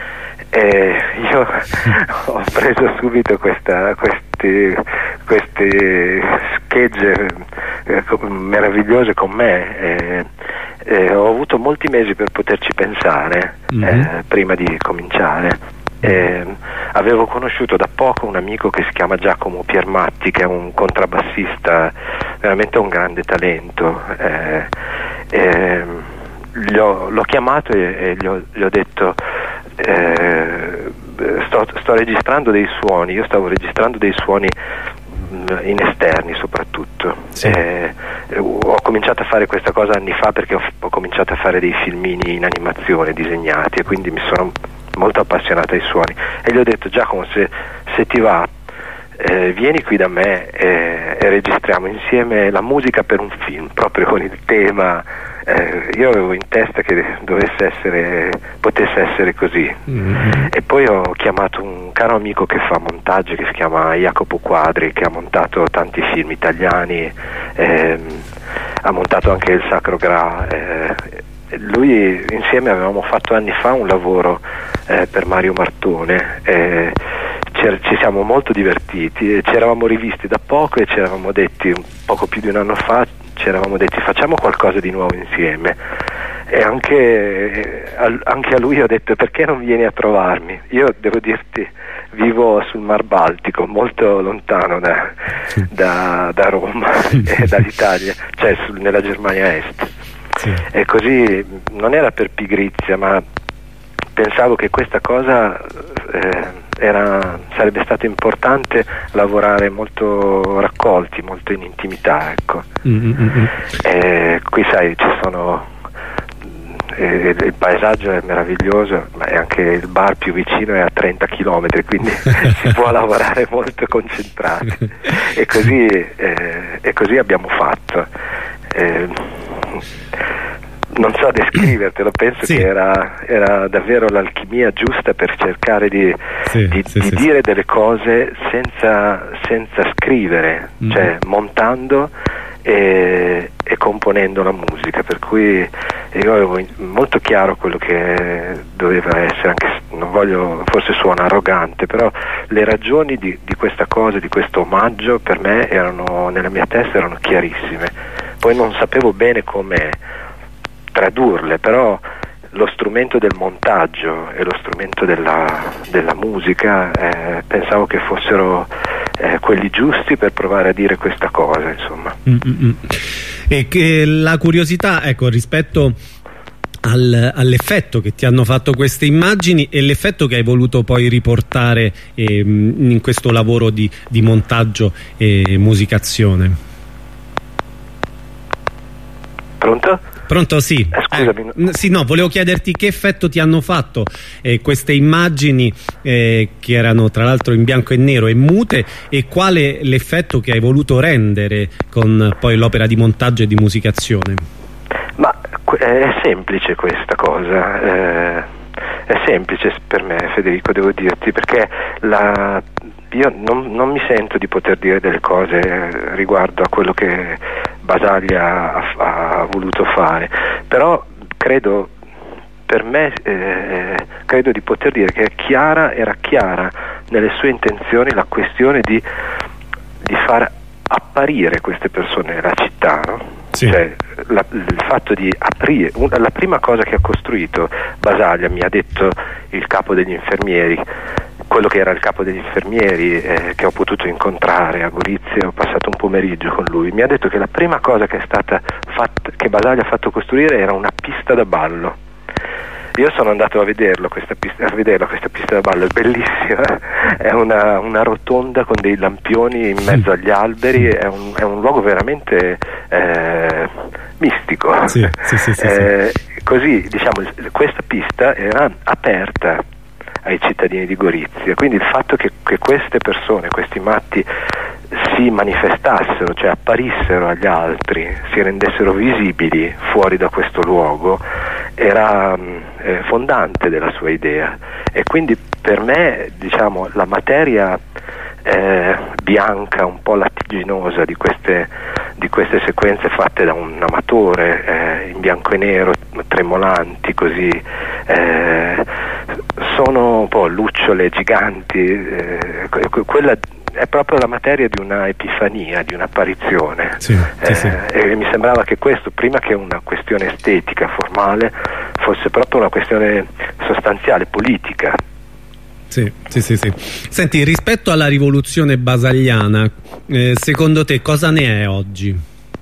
E io ho preso subito questa, questi, queste schegge eh, meravigliose con me, e, e ho avuto molti mesi per poterci pensare, mm-hmm. eh, prima di cominciare. Eh, avevo conosciuto da poco un amico che si chiama Giacomo Piermatti, che è un contrabbassista, veramente un grande talento. Eh, eh, gli ho, l'ho chiamato e, e gli, ho, gli ho detto: eh, sto, sto registrando dei suoni, io stavo registrando dei suoni in esterni soprattutto. Sì. Eh, ho cominciato a fare questa cosa anni fa perché ho, ho cominciato a fare dei filmini in animazione disegnati, e quindi mi sono molto appassionato ai suoni, e gli ho detto: Giacomo, se, se ti va, eh, vieni qui da me e, e registriamo insieme la musica per un film, proprio con il tema. Eh, io avevo in testa che dovesse essere, potesse essere così. Mm-hmm. E poi ho chiamato un caro amico che fa montaggi, che si chiama Jacopo Quadri, che ha montato tanti film italiani, ehm, ha montato anche il Sacro Gra, eh, lui, insieme avevamo fatto anni fa un lavoro eh, per Mario Martone, eh, ci siamo molto divertiti, ci eravamo rivisti da poco e ci eravamo detti, un poco più di un anno fa, ci eravamo detti facciamo qualcosa di nuovo insieme, e anche, anche a lui ho detto perché non vieni a trovarmi. Io devo dirti, vivo sul Mar Baltico, molto lontano da, da, da Roma e dall'Italia, cioè sul, nella Germania Est. Sì. E così non era per pigrizia, ma pensavo che questa cosa eh, era, sarebbe stato importante lavorare molto raccolti, molto in intimità, ecco. Mm-hmm. E qui sai, ci sono eh, il paesaggio è meraviglioso, ma è anche il bar più vicino è a trenta chilometri, quindi si può lavorare molto concentrati, e così, eh, e così abbiamo fatto. Eh, non so descrivertelo, penso sì. che era, era davvero l'alchimia giusta per cercare di, sì, di, sì, di sì, dire sì. delle cose senza, senza scrivere, mm. cioè montando e, e componendo la musica, per cui io avevo molto chiaro quello che doveva essere, anche se non voglio, forse suona arrogante, però le ragioni di, di questa cosa, di questo omaggio per me erano, nella mia testa erano chiarissime, poi non sapevo bene come tradurle, però lo strumento del montaggio e lo strumento della, della musica eh, pensavo che fossero eh, quelli giusti per provare a dire questa cosa, insomma. Mm-hmm. E che la curiosità, ecco, rispetto al, all'effetto che ti hanno fatto queste immagini e l'effetto che hai voluto poi riportare eh, in questo lavoro di, di montaggio e musicazione. Pronto? Pronto, sì. Eh, scusami. Eh, sì, no, volevo chiederti che effetto ti hanno fatto eh, queste immagini eh, che erano tra l'altro in bianco e nero e mute, e quale l'effetto che hai voluto rendere con poi l'opera di montaggio e di musicazione. Ma è semplice questa cosa, eh, è semplice per me, Federico, devo dirti, perché la... io non, non mi sento di poter dire delle cose riguardo a quello che Basaglia ha, ha voluto fare, però credo, per me eh, credo di poter dire che chiara, era chiara nelle sue intenzioni la questione di, di far apparire queste persone nella città, no? Sì. Cioè, la, il fatto di aprire una, la prima cosa che ha costruito Basaglia, mi ha detto il capo degli infermieri, quello che era il capo degli infermieri eh, che ho potuto incontrare a Gorizia, ho passato un pomeriggio con lui, mi ha detto che la prima cosa che è stata fatta, che Basaglia ha fatto costruire, era una pista da ballo. Io sono andato a vederlo, questa pista, a vederla questa pista da ballo, è bellissima, è una, una rotonda con dei lampioni in mezzo agli alberi, è un, è un luogo veramente eh, mistico. Sì, sì, sì, sì, eh, sì. Così, diciamo, questa pista era aperta ai cittadini di Gorizia, quindi il fatto che, che queste persone, questi matti si manifestassero, cioè apparissero agli altri, si rendessero visibili fuori da questo luogo, era eh, fondante della sua idea, e quindi per me, diciamo, la materia eh, bianca, un po' lattiginosa di queste, di queste sequenze fatte da un amatore eh, in bianco e nero, tremolanti così, eh, sono un po' lucciole giganti, eh, quella è proprio la materia di una epifania, di un'apparizione. Sì, eh, sì, sì. E mi sembrava che questo, prima che una questione estetica, formale, fosse proprio una questione sostanziale, politica. Sì, sì, sì, sì. Senti, rispetto alla rivoluzione basagliana, eh, secondo te cosa ne è oggi?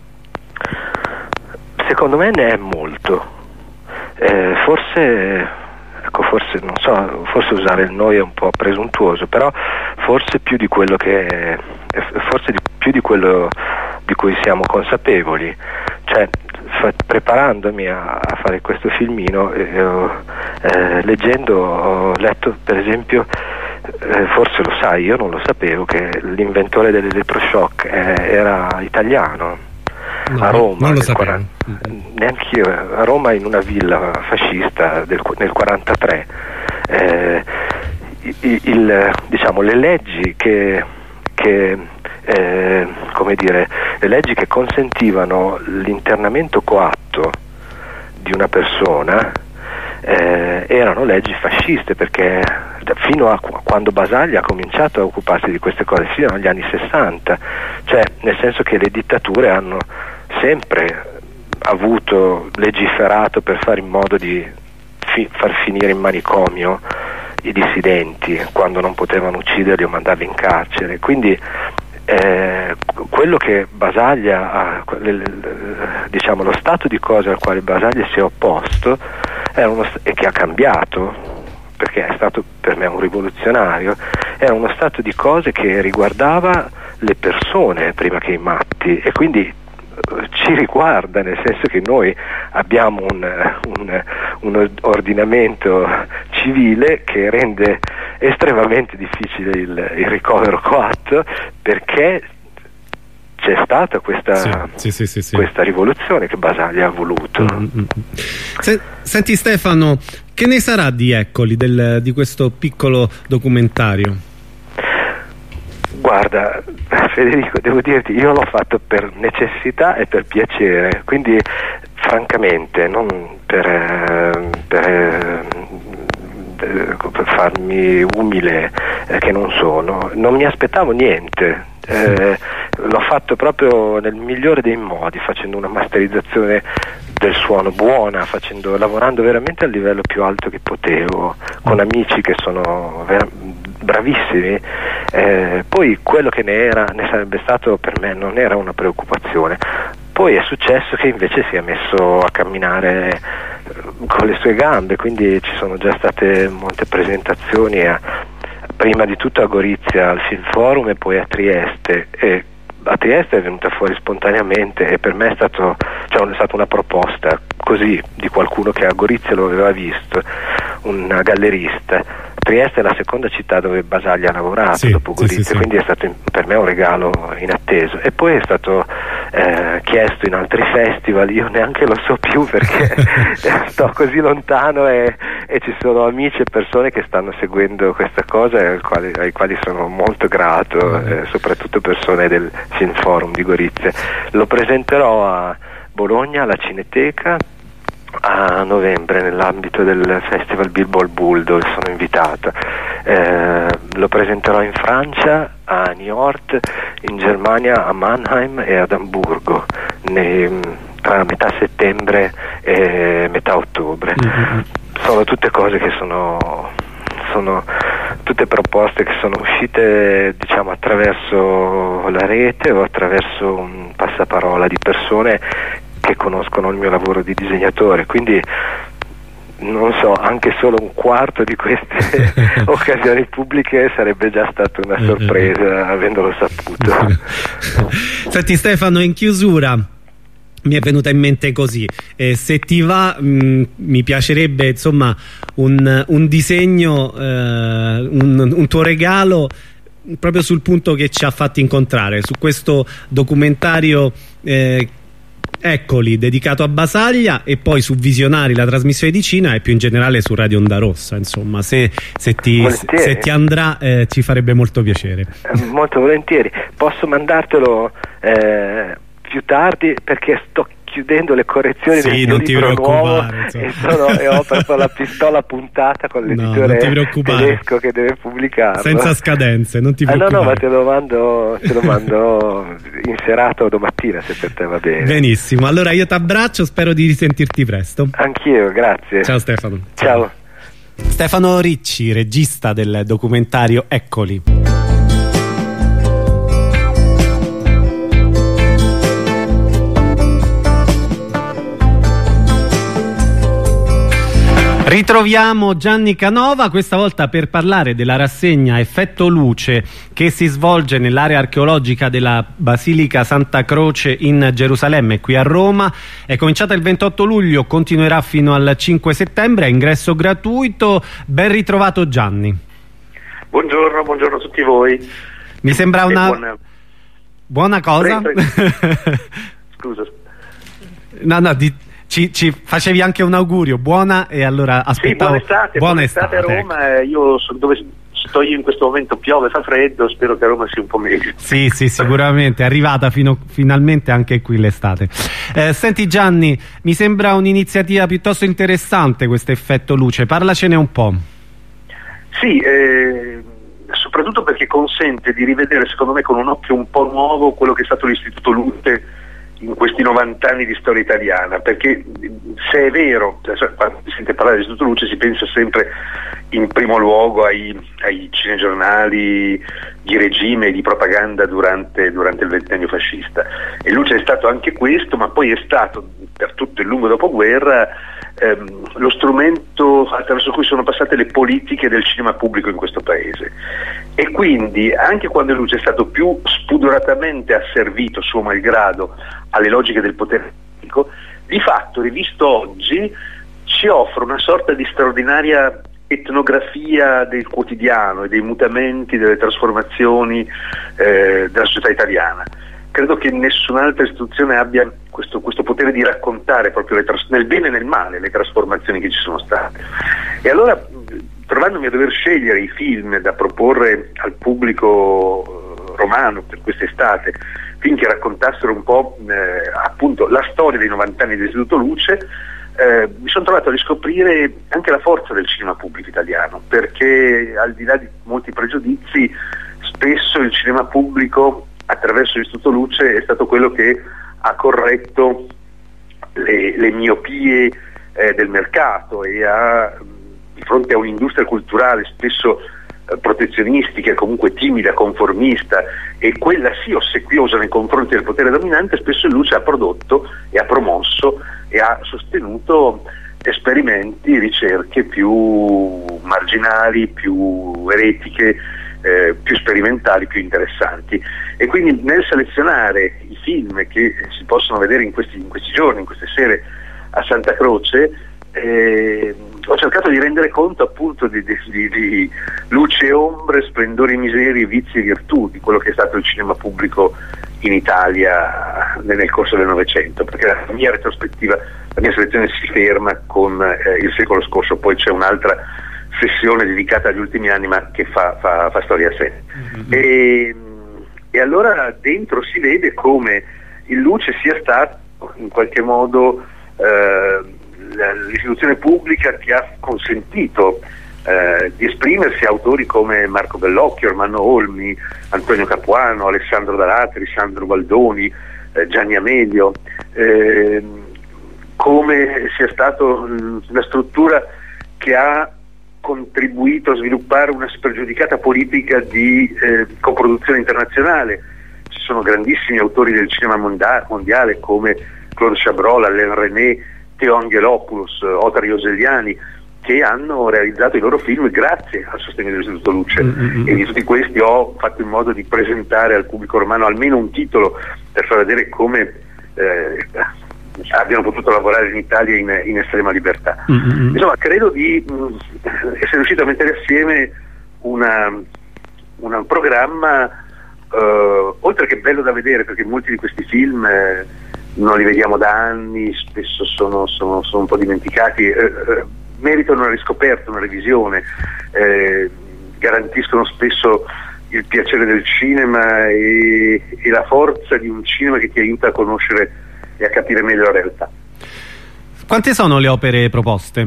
Secondo me ne è molto. Eh, forse... Ecco, forse, non so, forse usare il noi è un po' presuntuoso, però forse più di quello che forse di, più di quello di cui siamo consapevoli. Cioè, fa, preparandomi a, a fare questo filmino, eh, eh, leggendo ho letto, per esempio, eh, forse lo sai, io non lo sapevo, che l'inventore dell'elettroshock eh, era italiano. No, a Roma, non lo sapevo. Neanch'io, a Roma, in una villa fascista del, nel quarantatré, eh, il, il, diciamo, le leggi che, che eh, come dire, le leggi che consentivano l'internamento coatto di una persona eh, erano leggi fasciste, perché fino a quando Basaglia ha cominciato a occuparsi di queste cose, fino agli anni sessanta, cioè nel senso che le dittature hanno sempre avuto legiferato per fare in modo di fi- far finire in manicomio i dissidenti quando non potevano ucciderli o mandarli in carcere. Quindi eh, quello che Basaglia ha, diciamo lo stato di cose al quale Basaglia si è opposto era uno, e che ha cambiato, perché è stato per me un rivoluzionario, era uno stato di cose che riguardava le persone prima che i matti, e quindi ci riguarda, nel senso che noi abbiamo un, un, un ordinamento civile che rende estremamente difficile il, il ricovero coatto, perché c'è stata questa, sì, sì, sì, sì. questa rivoluzione che Basaglia ha voluto. Mm-hmm. Se, senti Stefano, che ne sarà di Eccoli, del, di questo piccolo documentario? Guarda Federico, devo dirti, io l'ho fatto per necessità e per piacere, quindi francamente non per, per, per farmi umile eh, che non sono, non mi aspettavo niente. Eh, l'ho fatto proprio nel migliore dei modi, facendo una masterizzazione del suono buona, facendo, lavorando veramente al livello più alto che potevo, con amici che sono ver- bravissimi. Eh, poi quello che ne era, ne sarebbe stato per me non era una preoccupazione. Poi è successo che invece si è messo a camminare con le sue gambe, quindi ci sono già state molte presentazioni a, prima di tutto a Gorizia al Film Forum e poi a Trieste, e a Trieste è venuta fuori spontaneamente, e per me è stato, cioè, è stata una proposta così di qualcuno che a Gorizia lo aveva visto, un gallerista. Trieste è la seconda città dove Basaglia ha lavorato, sì, dopo Gorizia, sì, sì, sì. Quindi è stato per me un regalo inatteso, e poi è stato eh, chiesto in altri festival, io neanche lo so più perché sto così lontano, e, e ci sono amici e persone che stanno seguendo questa cosa ai quali, ai quali sono molto grato, mm. eh, soprattutto persone del Film Forum di Gorizia. Lo presenterò a Bologna alla Cineteca a novembre nell'ambito del Festival Bilbo Bull, dove sono invitato. Eh, lo presenterò in Francia a Niort, in Germania a Mannheim e ad Amburgo nei, tra metà settembre e metà ottobre. Mm-hmm. Sono tutte cose che sono sono tutte proposte che sono uscite, diciamo, attraverso la rete o attraverso un passaparola di persone che conoscono il mio lavoro di disegnatore, quindi non so, anche solo un quarto di queste occasioni pubbliche sarebbe già stata una sorpresa avendolo saputo. Senti Stefano, in chiusura mi è venuta in mente così, eh, se ti va mh, mi piacerebbe insomma un, un disegno, eh, un, un tuo regalo proprio sul punto che ci ha fatti incontrare, su questo documentario eh, Eccoli, dedicato a Basaglia, e poi su Visionari, la trasmissione di Cina, e più in generale su Radio Onda Rossa. Insomma, se, se, ti, se ti andrà eh, ci farebbe molto piacere. Eh, molto volentieri. Posso mandartelo eh, più tardi, perché sto chiudendo le correzioni sì, del mio libro nuovo e, sono, e ho proprio la pistola puntata con l'editore no, tedesco che deve pubblicarlo. Senza scadenze, non ti ah, preoccupare. no, no, ma te lo mando, te lo mando in serata o domattina, se per te va bene. Benissimo, allora io ti abbraccio, spero di risentirti presto. Anch'io, grazie. Ciao Stefano. Ciao. Ciao. Stefano Ricci, regista del documentario Eccoli. Ritroviamo Gianni Canova, questa volta per parlare della rassegna Effetto Luce che si svolge nell'area archeologica della Basilica Santa Croce in Gerusalemme, qui a Roma. È cominciata il ventotto luglio, continuerà fino al cinque settembre, a ingresso gratuito. Ben ritrovato Gianni. Buongiorno, buongiorno a tutti voi. Mi sembra una buona, buona cosa. Scusa. No, no, di... Ci, ci facevi anche un augurio, buona, e allora aspettavo. Sì, buona estate, buona buona estate, estate a Roma. Ecco. Io so, dove sto io in questo momento, piove, fa freddo, spero che a Roma sia un po' meglio. Sì, sì, sicuramente, è arrivata fino, finalmente anche qui l'estate. Eh, senti Gianni, mi sembra un'iniziativa piuttosto interessante questo effetto luce, parlacene un po'. Sì, eh, soprattutto perché consente di rivedere, secondo me, con un occhio un po' nuovo quello che è stato l'Istituto Luce in questi novanta anni di storia italiana, perché se è vero, quando si sente parlare di Istituto Luce si pensa sempre in primo luogo ai, ai cinegiornali di regime e di propaganda durante, durante il ventennio fascista, e Luce è stato anche questo, ma poi è stato per tutto il lungo dopoguerra ehm, lo strumento attraverso cui sono passate le politiche del cinema pubblico in questo paese, e quindi anche quando Luce è stato più spudoratamente asservito, suo malgrado, alle logiche del potere pubblico, di fatto, rivisto oggi, ci offre una sorta di straordinaria etnografia del quotidiano e dei mutamenti, delle trasformazioni eh, della società italiana. Credo che nessun'altra istituzione abbia questo, questo potere di raccontare proprio le tras- nel bene e nel male le trasformazioni che ci sono state. E allora, trovandomi a dover scegliere i film da proporre al pubblico romano per quest'estate, finché raccontassero un po' eh, appunto la storia dei novanta anni dell'Istituto Luce, eh, mi sono trovato a riscoprire anche la forza del cinema pubblico italiano, perché al di là di molti pregiudizi, spesso il cinema pubblico attraverso l'Istituto Luce è stato quello che ha corretto le, le miopie eh, del mercato e ha, di fronte a un'industria culturale spesso eh, protezionistica e comunque timida, conformista, e quella sì ossequiosa nei confronti del potere dominante, spesso il Luce ha prodotto e ha promosso e ha sostenuto esperimenti, ricerche più marginali, più eretiche, eh, più sperimentali, più interessanti. E quindi nel selezionare i film che si possono vedere in questi, in questi giorni, in queste sere a Santa Croce, eh, ho cercato di rendere conto appunto di, di, di, di luce e ombre, splendori e miserie, vizi e virtù di quello che è stato il cinema pubblico in Italia nel corso del Novecento, perché la mia retrospettiva, la mia selezione si ferma con eh, il secolo scorso, poi c'è un'altra sessione dedicata agli ultimi anni ma che fa, fa, fa storia a sé. Mm-hmm. E, e allora dentro si vede come il Luce sia stato in qualche modo eh, l'istituzione pubblica che ha consentito eh, di esprimersi autori come Marco Bellocchio, Ermanno Olmi, Antonio Capuano, Alessandro Dalatri, Sandro Baldoni, eh, Gianni Amelio, eh, come sia stato la struttura che ha contribuito a sviluppare una spregiudicata politica di eh, coproduzione internazionale. Ci sono grandissimi autori del cinema monda- mondiale come Claude Chabrol, Alain René, Teo Angelopoulos, Otar Joseliani, che hanno realizzato i loro film grazie al sostegno dell'Istituto Luce. Mm-hmm. E di tutti questi ho fatto in modo di presentare al pubblico romano almeno un titolo per far vedere come eh, abbiano potuto lavorare in Italia in, in estrema libertà. Mm-hmm. Insomma, credo di mh, essere riuscito a mettere assieme una, un programma eh, oltre che bello da vedere, perché molti di questi film eh, non li vediamo da anni, spesso sono, sono, sono un po' dimenticati, eh, eh, meritano una riscoperta, una revisione, eh, garantiscono spesso il piacere del cinema e, e la forza di un cinema che ti aiuta a conoscere e a capire meglio la realtà. Quante sono le opere proposte?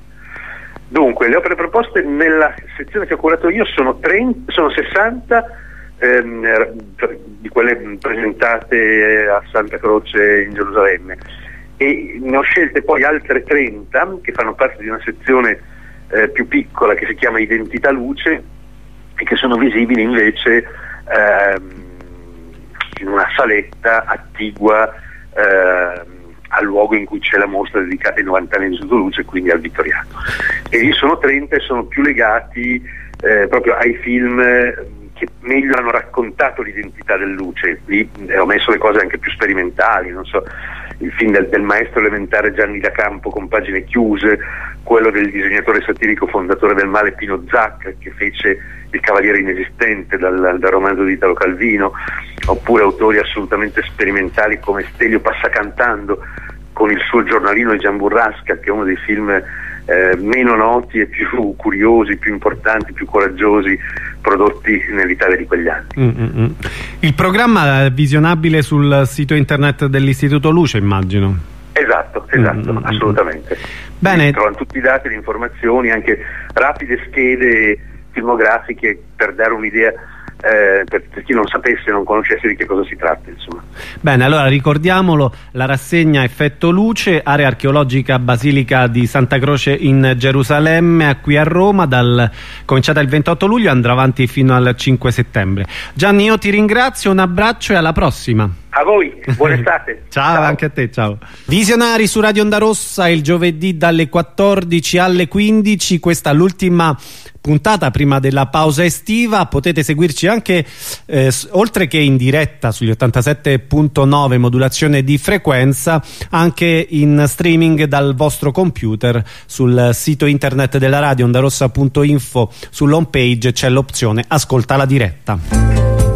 Dunque, le opere proposte nella sezione che ho curato io sono, trenta, sono sessanta, ehm, di quelle presentate a Santa Croce in Gerusalemme, e ne ho scelte poi altre trenta che fanno parte di una sezione eh, più piccola che si chiama Identità Luce e che sono visibili invece ehm, in una saletta attigua eh, al luogo in cui c'è la mostra dedicata ai novanta anni di Istituto Luce, quindi al Vittoriano. E lì sono trenta e sono più legati eh, proprio ai film che meglio hanno raccontato l'identità del Luce. Lì eh, ho messo le cose anche più sperimentali, non so, il film del, del maestro elementare Gianni da Campo con Pagine chiuse, quello del disegnatore satirico fondatore del male Pino Zacca, che fece Il Cavaliere inesistente dal, dal romanzo di Italo Calvino, oppure autori assolutamente sperimentali come Stelio Passacantando con il suo giornalino di Gian Burrasca, che è uno dei film eh, eh, meno noti e più curiosi, più importanti, più coraggiosi prodotti nell'Italia di quegli anni. Mm-hmm. Il programma è visionabile sul sito internet dell'Istituto Luce, immagino. Esatto, esatto, mm-hmm. assolutamente. Bene. Trovano tutti i dati, le informazioni, anche rapide schede filmografiche per dare un'idea, eh, per, per chi non sapesse, non conoscesse di che cosa si tratta, insomma. Bene, allora ricordiamolo, la rassegna Effetto Luce, area archeologica Basilica di Santa Croce in Gerusalemme, qui a Roma, dal, cominciata il ventotto luglio e andrà avanti fino al cinque settembre. Gianni, io ti ringrazio, un abbraccio e alla prossima. A voi, buona estate. Ciao, ciao, anche a te, ciao. Visionari su Radio Onda Rossa, il giovedì dalle quattordici alle quindici, questa è l'ultima puntata prima della pausa estiva. Potete seguirci anche eh, oltre che in diretta sugli ottantasette punto nove modulazione di frequenza, anche in streaming dal vostro computer sul sito internet della radio ondarossa punto info. Sull'home page c'è l'opzione ascolta la diretta.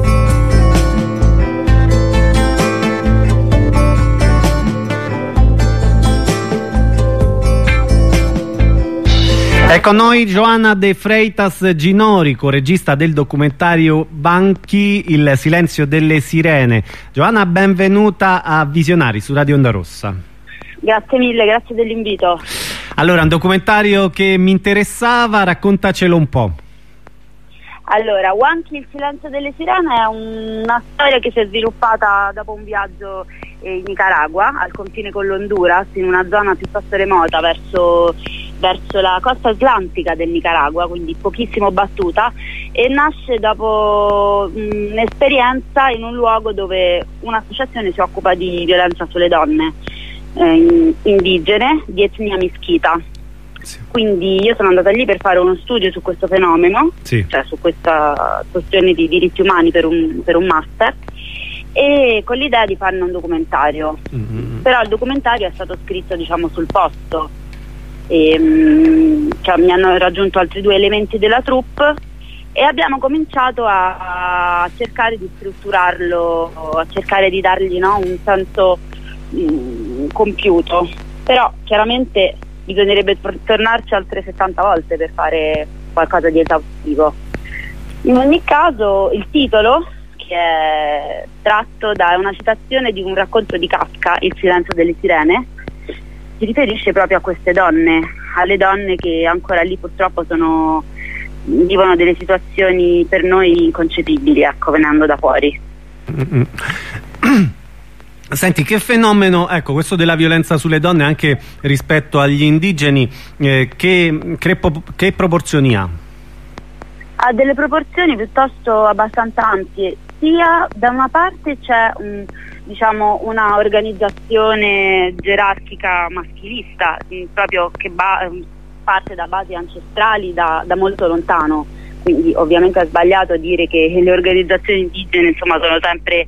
È con noi Joana De Freitas Ginorico, regista del documentario Banchi, il silenzio delle sirene. Joana, benvenuta a Visionari su Radio Onda Rossa. Grazie mille, grazie dell'invito. Allora, un documentario che mi interessava, raccontacelo un po'. Allora, Wanki, il silenzio delle sirene è una storia che si è sviluppata dopo un viaggio in Nicaragua, al confine con l'Honduras, in una zona piuttosto remota verso, verso la costa atlantica del Nicaragua, quindi pochissimo battuta, e nasce dopo un'esperienza in un luogo dove un'associazione si occupa di violenza sulle donne eh, indigene di etnia mischita. Sì. Quindi io sono andata lì per fare uno studio su questo fenomeno, sì. cioè su questa questione di diritti umani per un, per un master, e con l'idea di farne un documentario. Mm-hmm. Però il documentario è stato scritto, diciamo, sul posto, e, mh, cioè, mi hanno raggiunto altri due elementi della troupe e abbiamo cominciato a, a cercare di strutturarlo, a cercare di dargli, no, un senso mh, compiuto. Però chiaramente bisognerebbe tornarci altre settanta volte per fare qualcosa di esaustivo. In ogni caso il titolo, che è tratto da una citazione di un racconto di Kafka, Il silenzio delle sirene, si riferisce proprio a queste donne, alle donne che ancora lì purtroppo sono, vivono delle situazioni per noi inconcepibili, ecco, venendo da fuori. Mm-hmm. Senti, che fenomeno, ecco, questo della violenza sulle donne anche rispetto agli indigeni, eh, che, che, che proporzioni ha? Ha delle proporzioni piuttosto abbastanza ampie. Sia da una parte c'è un, diciamo, una organizzazione gerarchica maschilista, proprio che ba- parte da basi ancestrali da, da molto lontano, quindi ovviamente è sbagliato dire che le organizzazioni indigene, insomma, sono sempre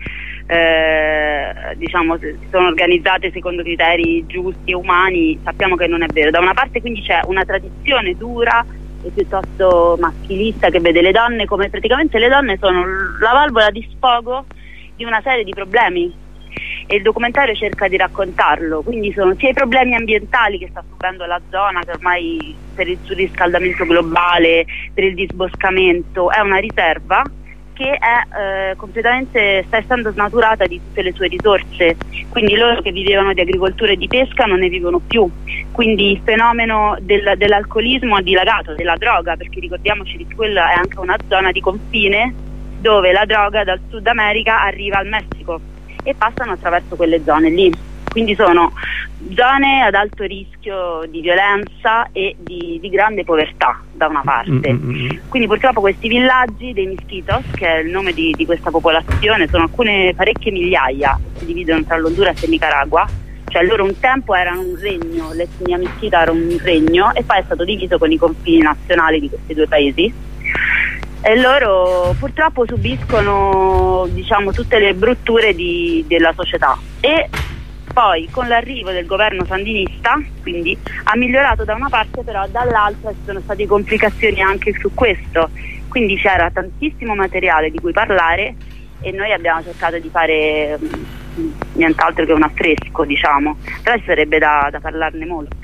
eh, diciamo, sono organizzate secondo criteri giusti e umani. Sappiamo che non è vero. Da una parte quindi c'è una tradizione dura e piuttosto maschilista che vede le donne come, praticamente le donne sono la valvola di sfogo di una serie di problemi, e il documentario cerca di raccontarlo. Quindi sono sia i problemi ambientali che sta subendo la zona, che ormai per il surriscaldamento globale, per il disboscamento è una riserva che è eh, completamente, sta essendo snaturata di tutte le sue risorse, quindi loro che vivevano di agricoltura e di pesca non ne vivono più, quindi il fenomeno del, dell'alcolismo ha dilagato, della droga, perché ricordiamoci che quella è anche una zona di confine dove la droga dal Sud America arriva al Messico e passano attraverso quelle zone lì. Quindi sono zone ad alto rischio di violenza e di, di grande povertà da una parte. Mm-hmm. Quindi purtroppo questi villaggi dei Misquitos, che è il nome di, di questa popolazione, sono alcune parecchie migliaia, si dividono tra l'Honduras e Nicaragua. Cioè loro un tempo erano un regno, l'etnia mischita era un regno e poi è stato diviso con i confini nazionali di questi due paesi. E loro purtroppo subiscono, diciamo, tutte le brutture di, della società. E poi con l'arrivo del governo sandinista, quindi ha migliorato da una parte, però dall'altra ci sono state complicazioni anche su questo, quindi c'era tantissimo materiale di cui parlare e noi abbiamo cercato di fare mh, nient'altro che un affresco, diciamo, però ci sarebbe da, da parlarne molto.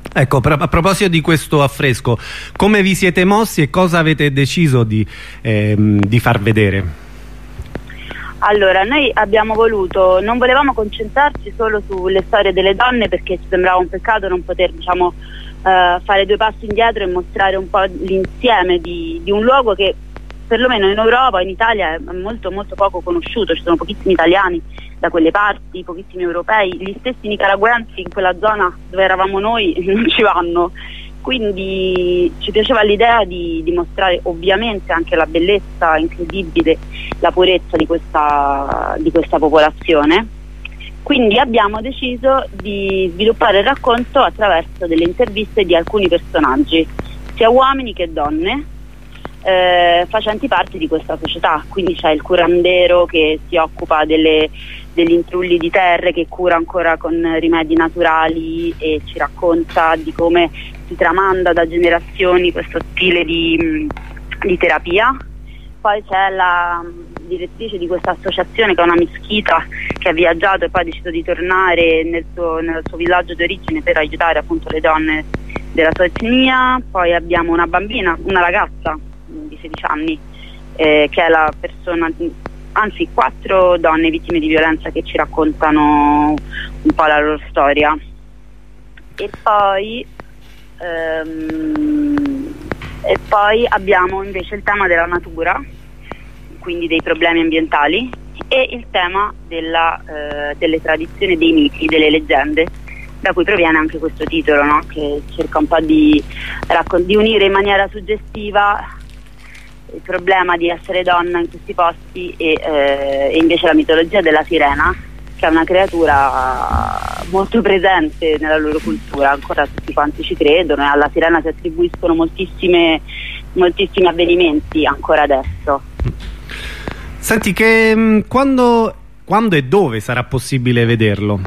Ecco, a proposito di questo affresco, come vi siete mossi e cosa avete deciso di, ehm, di far vedere? Allora, noi abbiamo voluto, non volevamo concentrarci solo sulle storie delle donne, perché ci sembrava un peccato non poter, diciamo, uh, fare due passi indietro e mostrare un po' l'insieme di, di un luogo che perlomeno in Europa, in Italia, è molto molto poco conosciuto. Ci sono pochissimi italiani da quelle parti, pochissimi europei, gli stessi nicaraguensi in quella zona dove eravamo noi non ci vanno, quindi ci piaceva l'idea di, di mostrare ovviamente anche la bellezza incredibile, la purezza di questa, di questa popolazione. Quindi abbiamo deciso di sviluppare il racconto attraverso delle interviste di alcuni personaggi, sia uomini che donne, Eh, facenti parte di questa società. Quindi c'è il curandero che si occupa delle, degli intrulli di terre, che cura ancora con rimedi naturali e ci racconta di come si tramanda da generazioni questo stile di, di terapia. Poi c'è la direttrice di questa associazione, che è una mischita che ha viaggiato e poi ha deciso di tornare nel suo, nel suo villaggio d'origine per aiutare appunto le donne della sua etnia. Poi abbiamo una bambina, una ragazza di sedici anni, eh, che è la persona, anzi quattro donne vittime di violenza che ci raccontano un po' la loro storia. E poi ehm, e poi abbiamo invece il tema della natura, quindi dei problemi ambientali, e il tema della, eh, delle tradizioni, dei miti, delle leggende, da cui proviene anche questo titolo, no? Che cerca un po' di, di unire in maniera suggestiva il problema di essere donna in questi posti e, eh, e invece la mitologia della sirena, che è una creatura molto presente nella loro cultura, ancora tutti quanti ci credono, e alla sirena si attribuiscono moltissime, moltissimi avvenimenti ancora adesso. Senti, che quando, quando e dove sarà possibile vederlo?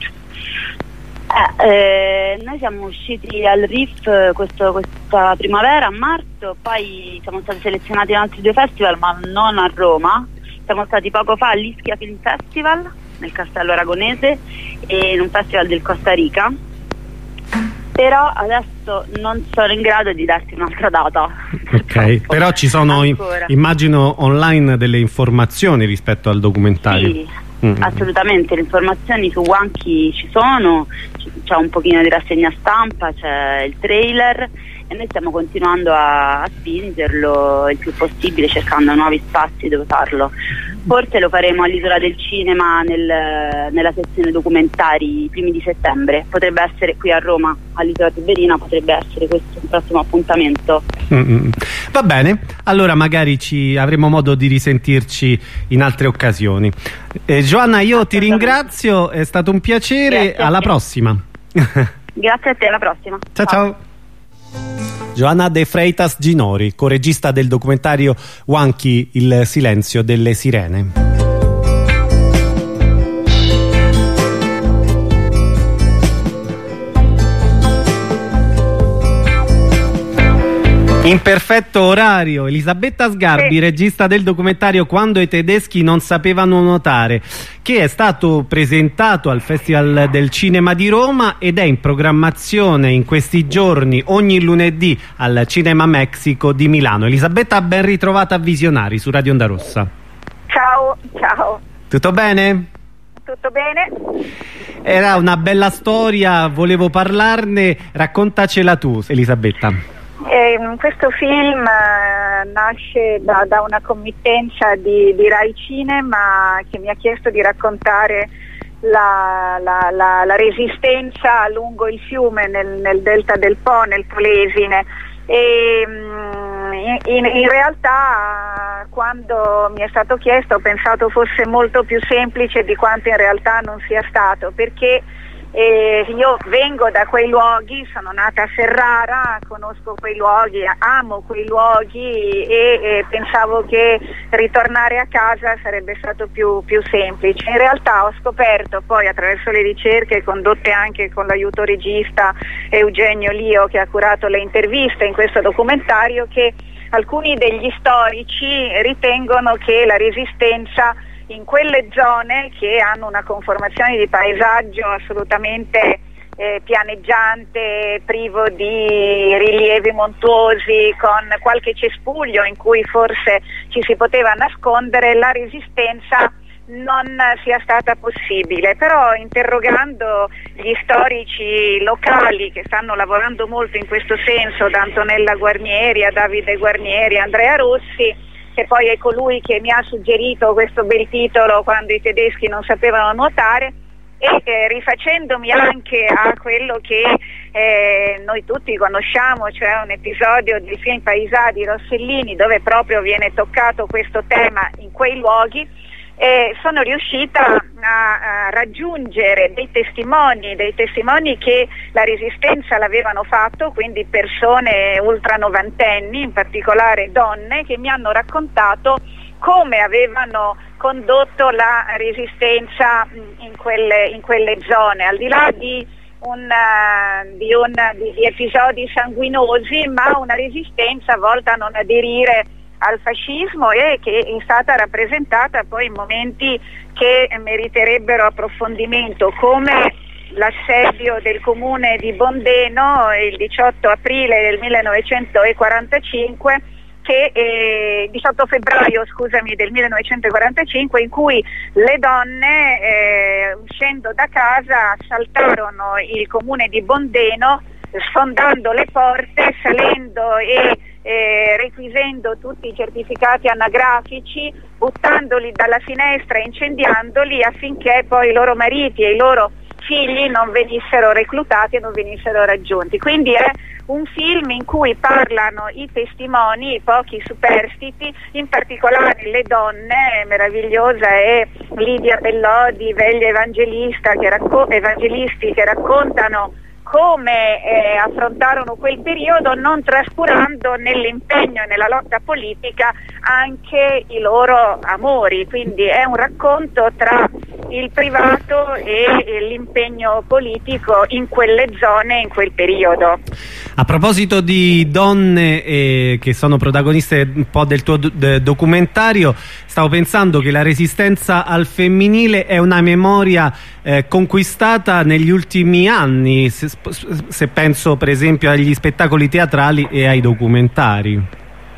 Eh, eh, noi siamo usciti al R I F questo, questa primavera, a marzo, poi siamo stati selezionati in altri due festival, ma non a Roma. Siamo stati poco fa all'Ischia Film Festival nel Castello Aragonese e in un festival del Costa Rica, però adesso non sono in grado di darti un'altra data. Ok, però ci sono, immagino, online delle informazioni rispetto al documentario. Sì. Mm-hmm. Assolutamente, le informazioni su Wanchi ci sono, c'è un pochino di rassegna stampa, c'è il trailer, e noi stiamo continuando a, a spingerlo il più possibile, cercando nuovi spazi dove farlo. Forse lo faremo all'Isola del Cinema nel, nella sezione documentari i primi di settembre. Potrebbe essere qui a Roma, all'Isola Tiberina, potrebbe essere questo il prossimo appuntamento. Mm-hmm. Va bene, allora magari ci avremo modo di risentirci in altre occasioni. eh, Joanna, io ti ringrazio, è stato un piacere. Grazie, alla prossima. Grazie a te, alla prossima. Ciao ciao, ciao. Joanna De Freitas Ginori, coregista del documentario Wanchi, il silenzio delle sirene. In perfetto orario, Elisabetta Sgarbi, sì, regista del documentario Quando i tedeschi non sapevano nuotare, che è stato presentato al Festival del Cinema di Roma ed è in programmazione in questi giorni ogni lunedì al Cinema Mexico di Milano. Elisabetta, ben ritrovata a Visionari su Radio Onda Rossa. Ciao, ciao. Tutto bene? Tutto bene. Era una bella storia, volevo parlarne, raccontacela tu, Elisabetta. Eh, questo film eh, nasce da, da una committenza di, di Rai Cinema, che mi ha chiesto di raccontare la, la, la, la resistenza lungo il fiume nel, nel delta del Po, nel Polesine. E, in, in realtà quando mi è stato chiesto ho pensato fosse molto più semplice di quanto in realtà non sia stato, perché Eh, io vengo da quei luoghi, sono nata a Ferrara, conosco quei luoghi, amo quei luoghi e, e pensavo che ritornare a casa sarebbe stato più, più semplice. In realtà ho scoperto poi, attraverso le ricerche condotte anche con l'aiuto regista Eugenio Lio, che ha curato le interviste in questo documentario, che alcuni degli storici ritengono che la resistenza in quelle zone che hanno una conformazione di paesaggio assolutamente eh, pianeggiante, privo di rilievi montuosi, con qualche cespuglio in cui forse ci si poteva nascondere, la resistenza non sia stata possibile. Però interrogando gli storici locali che stanno lavorando molto in questo senso, da Antonella Guarnieri a Davide Guarnieri, Andrea Rossi, che poi è colui che mi ha suggerito questo bel titolo quando i tedeschi non sapevano nuotare, e eh, rifacendomi anche a quello che eh, noi tutti conosciamo, cioè un episodio del film Paesà di Rossellini, dove proprio viene toccato questo tema in quei luoghi, eh, sono riuscita a, a raggiungere dei testimoni, dei testimoni che la resistenza l'avevano fatto, quindi persone ultranovantenni, in particolare donne, che mi hanno raccontato come avevano condotto la resistenza in quelle, in quelle zone, al di là di, una, di, una, di, di episodi sanguinosi, ma una resistenza volta a non aderire al fascismo e che è stata rappresentata poi in momenti che meriterebbero approfondimento, come l'assedio del comune di Bondeno il diciotto aprile del millenovecentoquarantacinque, che eh, diciotto febbraio scusami del millenovecentoquarantacinque, in cui le donne eh, uscendo da casa assaltarono il comune di Bondeno, sfondando le porte, salendo e eh, requisendo tutti i certificati anagrafici, buttandoli dalla finestra e incendiandoli, affinché poi i loro mariti e i loro figli non venissero reclutati e non venissero raggiunti. Quindi è un film in cui parlano i testimoni, i pochi superstiti, in particolare le donne. Meravigliosa è Lidia Bellodi, Veglia Evangelista, che racco- Evangelisti, che raccontano come eh, affrontarono quel periodo, non trascurando nell'impegno e nella lotta politica anche i loro amori. Quindi è un racconto tra il privato e l'impegno politico in quelle zone, in quel periodo. A proposito di donne eh, che sono protagoniste un po' del tuo do documentario, stavo pensando che la resistenza al femminile è una memoria eh, conquistata negli ultimi anni, se, se penso per esempio agli spettacoli teatrali e ai documentari.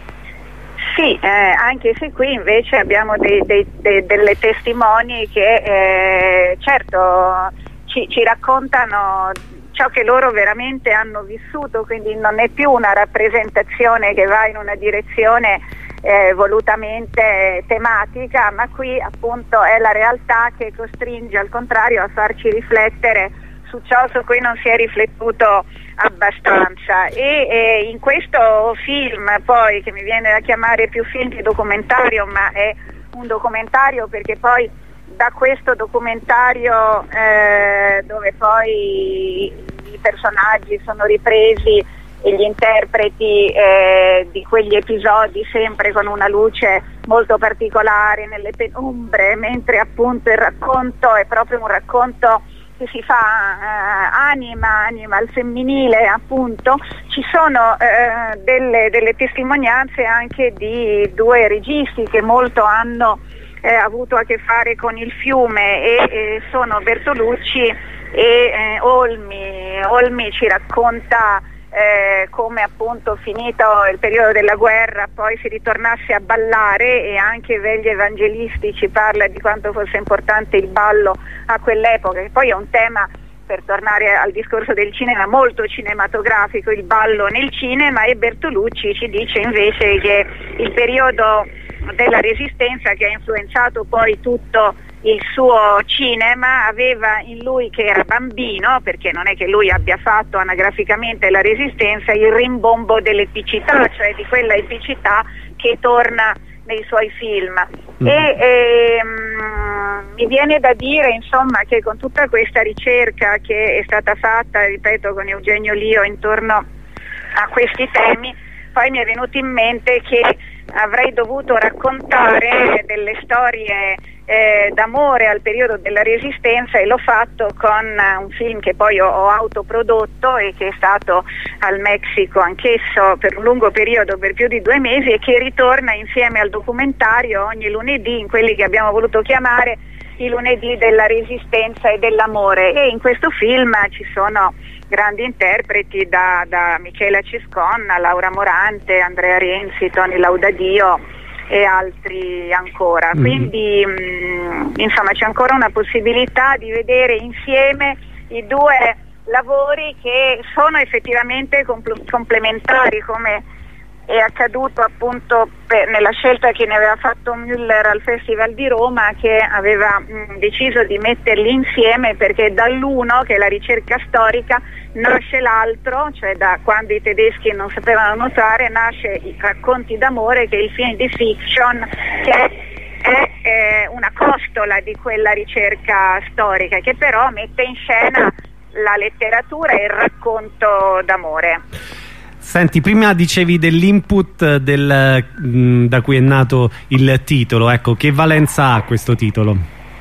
Sì, eh, anche se qui invece abbiamo dei, dei, dei, delle testimoni che eh, certo ci, ci raccontano ciò che loro veramente hanno vissuto, quindi non è più una rappresentazione che va in una direzione eh, volutamente tematica, ma qui appunto è la realtà che costringe al contrario a farci riflettere su ciò su cui non si è riflettuto abbastanza. E eh, in questo film poi, che mi viene da chiamare più film che documentario, ma è un documentario perché poi da questo documentario eh, dove poi i personaggi sono ripresi e gli interpreti eh, di quegli episodi sempre con una luce molto particolare nelle penombre, mentre appunto il racconto è proprio un racconto che si fa eh, anima, anima al femminile, appunto. Ci sono eh, delle, delle testimonianze anche di due registi che molto hanno eh, avuto a che fare con il fiume, e eh, sono Bertolucci e eh, Olmi. Olmi ci racconta eh, come appunto finito il periodo della guerra poi si ritornasse a ballare, e anche Veglia Evangelisti ci parla di quanto fosse importante il ballo a quell'epoca, che poi è un tema, per tornare al discorso del cinema, molto cinematografico, il ballo nel cinema. E Bertolucci ci dice invece che il periodo della resistenza, che ha influenzato poi tutto il suo cinema, aveva in lui, che era bambino, perché non è che lui abbia fatto anagraficamente la resistenza, il rimbombo dell'epicità, cioè di quella epicità che torna nei suoi film. Mm. E ehm, mi viene da dire insomma che con tutta questa ricerca che è stata fatta, ripeto, con Eugenio Lio intorno a questi temi, poi mi è venuto in mente che avrei dovuto raccontare delle storie eh, d'amore al periodo della resistenza, e l'ho fatto con uh, un film che poi ho, ho autoprodotto e che è stato al Messico anch'esso per un lungo periodo, per più di due mesi, e che ritorna insieme al documentario ogni lunedì in quelli che abbiamo voluto chiamare i lunedì della resistenza e dell'amore, e in questo film ci sono grandi interpreti da, da Michela Cisconna, Laura Morante, Andrea Renzi, Toni Laudadio e altri ancora. Mm. Quindi mh, insomma c'è ancora una possibilità di vedere insieme i due lavori che sono effettivamente compl- complementari, come è accaduto appunto per, nella scelta che ne aveva fatto Müller al Festival di Roma, che aveva mh, deciso di metterli insieme perché dall'uno, che è la ricerca storica, nasce l'altro, cioè da quando i tedeschi non sapevano nuotare, nasce i racconti d'amore, che è il film di fiction, che è eh, una costola di quella ricerca storica, che però mette in scena la letteratura e il racconto d'amore. Senti, prima dicevi dell'input del, mh, da cui è nato il titolo, ecco, che valenza ha questo titolo?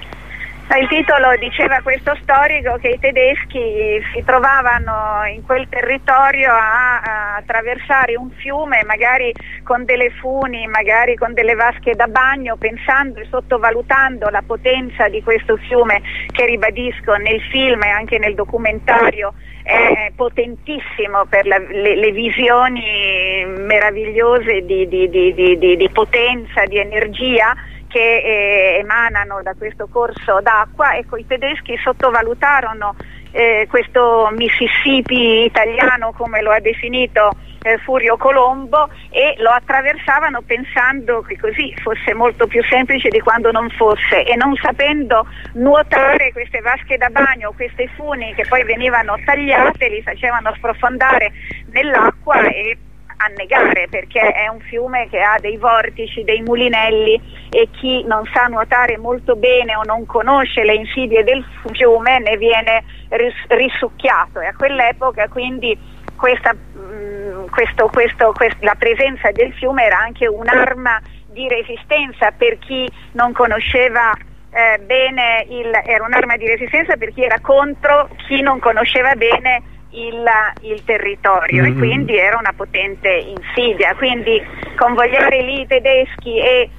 Il titolo diceva questo storico che i tedeschi si trovavano in quel territorio a, a attraversare un fiume, magari con delle funi, magari con delle vasche da bagno, pensando e sottovalutando la potenza di questo fiume, che ribadisco nel film e anche nel documentario è potentissimo per la, le, le visioni meravigliose di, di, di, di, di, di potenza, di energia che eh, emanano da questo corso d'acqua. Ecco, i tedeschi sottovalutarono eh, questo Mississippi italiano, come lo ha definito eh, Furio Colombo, e lo attraversavano pensando che così fosse molto più semplice di quando non fosse, e non sapendo nuotare queste vasche da bagno, queste funi che poi venivano tagliate, li facevano sprofondare nell'acqua e annegare, perché è un fiume che ha dei vortici, dei mulinelli, e chi non sa nuotare molto bene o non conosce le insidie del fiume ne viene ris- risucchiato. E a quell'epoca quindi questa, mh, questo, questo, quest- la presenza del fiume era anche un'arma di resistenza per chi non conosceva eh, bene il, era un'arma di resistenza per chi era contro chi non conosceva bene Il, il territorio, mm-hmm. e quindi era una potente insidia. Quindi convogliare lì i tedeschi e,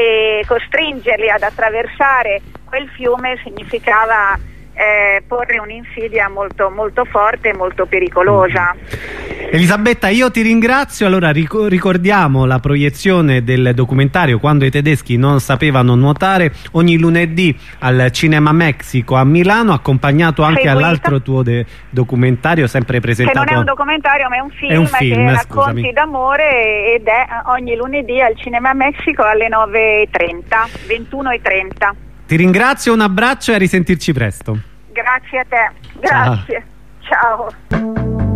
e costringerli ad attraversare quel fiume significava eh, porre un'insidia molto, molto forte e molto pericolosa. Elisabetta, io ti ringrazio. Allora ric- ricordiamo la proiezione del documentario Quando i tedeschi non sapevano nuotare, ogni lunedì al Cinema Mexico a Milano, accompagnato anche Seguita. all'altro tuo de- documentario sempre presentato. Che non è un documentario, ma è un film, è un film che scusami. racconti d'amore, ed è ogni lunedì al Cinema Mexico alle nove e trenta, ventuno e trenta. Ti ringrazio, un abbraccio e a risentirci presto. Grazie a te, grazie. Ciao. Ciao.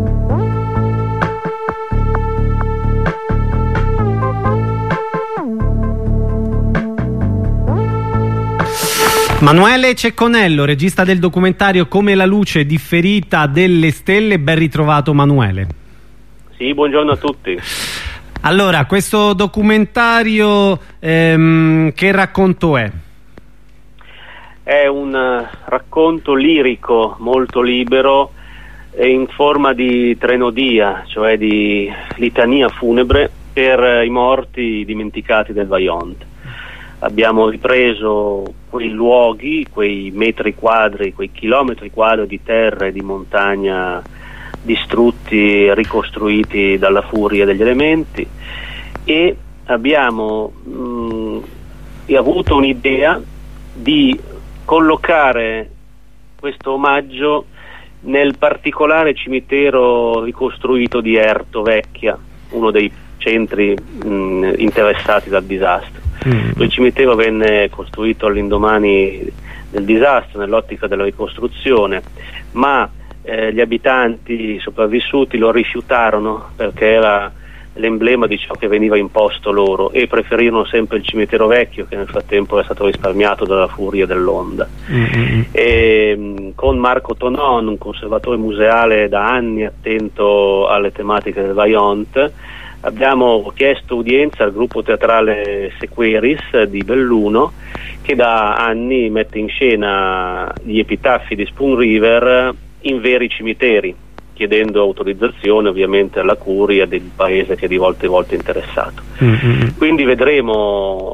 Manuele Cecconello, regista del documentario Come la luce differita delle stelle. Ben ritrovato, Manuele. Sì, buongiorno a tutti. Allora, questo documentario ehm, che racconto è? È un uh, racconto lirico molto libero e in forma di trenodia, cioè di litania funebre per uh, i morti dimenticati del Vajont. Abbiamo ripreso quei luoghi, quei metri quadri, quei chilometri quadri di terra e di montagna distrutti, ricostruiti dalla furia degli elementi, e abbiamo mh, avuto un'idea di collocare questo omaggio nel particolare cimitero ricostruito di Erto Vecchia, uno dei centri mh, interessati dal disastro. Mm. Il cimitero venne costruito all'indomani del disastro, nell'ottica della ricostruzione, ma eh, gli abitanti sopravvissuti lo rifiutarono perché era l'emblema di ciò che veniva imposto loro, e preferirono sempre il cimitero vecchio, che nel frattempo era stato risparmiato dalla furia dell'onda. Mm-hmm. E, mh, con Marco Tonon, un conservatore museale da anni attento alle tematiche del Vajont, abbiamo chiesto udienza al gruppo teatrale Sequeris di Belluno, che da anni mette in scena gli epitaffi di Spoon River in veri cimiteri, chiedendo autorizzazione ovviamente alla curia del paese che è di volta in volta interessato. Mm-hmm. Quindi vedremo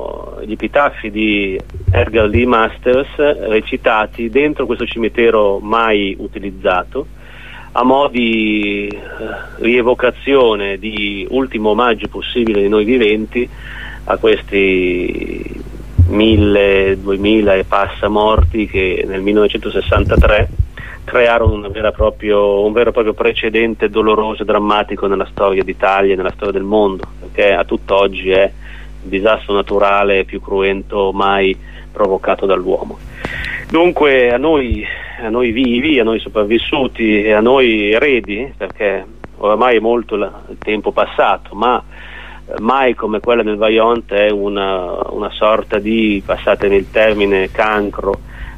gli epitafi di Edgar Lee Masters recitati dentro questo cimitero mai utilizzato, a mo' di eh, rievocazione, di ultimo omaggio possibile di noi viventi a questi mille, duemila e passa morti che nel millenovecentosessantatré crearono una vera proprio, un vero e proprio precedente doloroso e drammatico nella storia d'Italia e nella storia del mondo, perché a tutt'oggi è il disastro naturale più cruento mai provocato dall'uomo. Dunque a noi, a noi vivi, a noi sopravvissuti e a noi eredi, perché oramai è molto la, il tempo passato, ma eh, mai come quella del Vajont è una, una sorta di, passatemi il termine, cancro,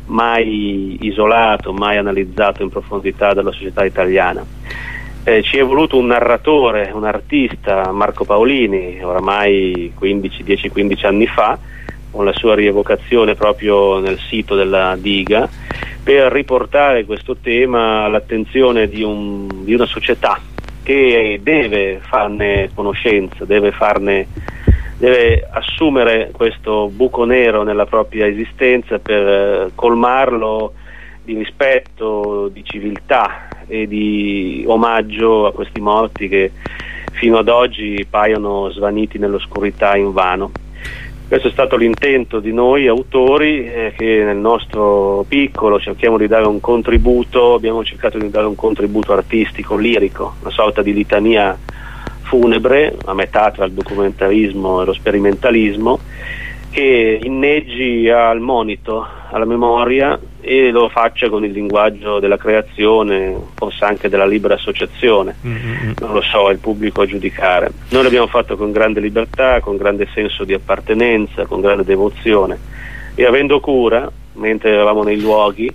mai isolato, mai analizzato in profondità dalla società italiana. Eh, ci è voluto un narratore, un artista, Marco Paolini, oramai dieci quindici anni fa, con la sua rievocazione proprio nel sito della diga, per riportare questo tema all'attenzione di, un, di una società che deve farne conoscenza, deve farne deve assumere questo buco nero nella propria esistenza per eh, colmarlo di rispetto, di civiltà e di omaggio a questi morti che fino ad oggi paiono svaniti nell'oscurità invano. Questo è stato l'intento di noi autori, eh, che nel nostro piccolo cerchiamo di dare un contributo, abbiamo cercato di dare un contributo artistico, lirico, una sorta di litania funebre, a metà tra il documentarismo e lo sperimentalismo, che inneggi al monito, alla memoria, e lo faccia con il linguaggio della creazione, forse anche della libera associazione. Mm-hmm. Non lo so, è il pubblico a giudicare. Noi l'abbiamo fatto con grande libertà, con grande senso di appartenenza, con grande devozione, e avendo cura, mentre eravamo nei luoghi,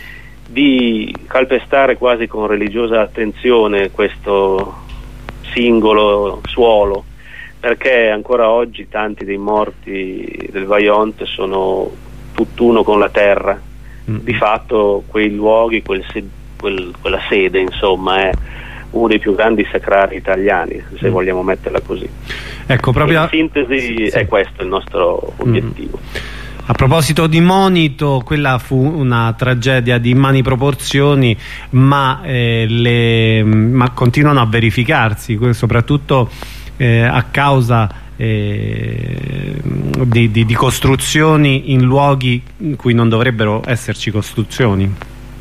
di calpestare quasi con religiosa attenzione questo singolo suolo, perché ancora oggi tanti dei morti del Vajont sono tutt'uno con la terra. Mm. Di fatto quei luoghi, quel se- quel, quella sede, insomma, è uno dei più grandi sacrari italiani, se mm. vogliamo metterla così. Ecco, proprio in sintesi sì. È questo il nostro obiettivo. Mm. A proposito di monito, quella fu una tragedia di immani proporzioni, ma, eh, le, ma continuano a verificarsi, soprattutto eh, a causa eh, di, di, di costruzioni in luoghi in cui non dovrebbero esserci costruzioni.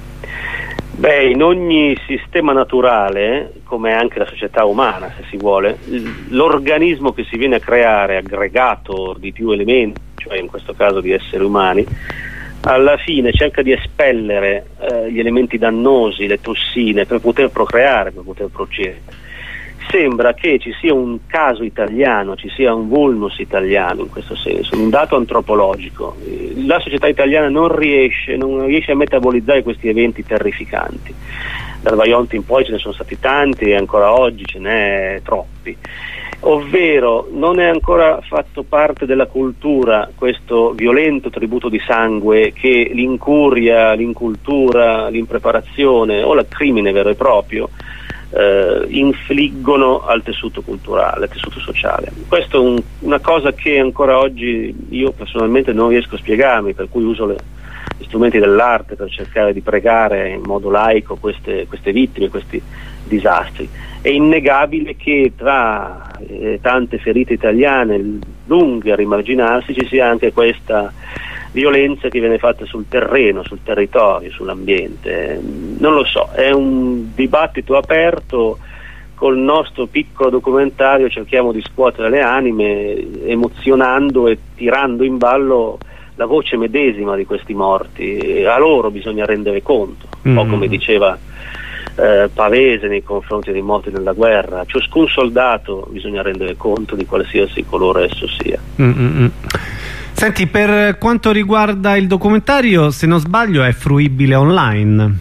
Beh, in ogni sistema naturale, come anche la società umana, se si vuole, l'organismo che si viene a creare, aggregato di più elementi, cioè in questo caso di esseri umani, alla fine cerca di espellere eh, gli elementi dannosi, le tossine, per poter procreare, per poter procedere. Sembra che ci sia un caso italiano, ci sia un vulnus italiano in questo senso, un dato antropologico. La società italiana non riesce, non riesce a metabolizzare questi eventi terrificanti. Dal Vajont in poi ce ne sono stati tanti e ancora oggi ce n'è troppi. Ovvero non è ancora fatto parte della cultura questo violento tributo di sangue che l'incuria, l'incultura, l'impreparazione o il crimine vero e proprio eh, infliggono al tessuto culturale, al tessuto sociale. Questo è un, una cosa che ancora oggi io personalmente non riesco a spiegarmi, per cui uso le, gli strumenti dell'arte per cercare di pregare in modo laico queste, queste vittime, questi disastri. È innegabile che tra eh, tante ferite italiane lunghe a rimarginarsi ci sia anche questa violenza che viene fatta sul terreno, sul territorio, sull'ambiente. Non lo so, è un dibattito aperto. Col nostro piccolo documentario cerchiamo di scuotere le anime, emozionando e tirando in ballo la voce medesima di questi morti, e a loro bisogna rendere conto, un po' come diceva Eh, Pavese nei confronti dei morti nella guerra. Ciascun soldato bisogna rendere conto di qualsiasi colore esso sia. Mm-hmm. Senti, per quanto riguarda il documentario, se non sbaglio è fruibile online.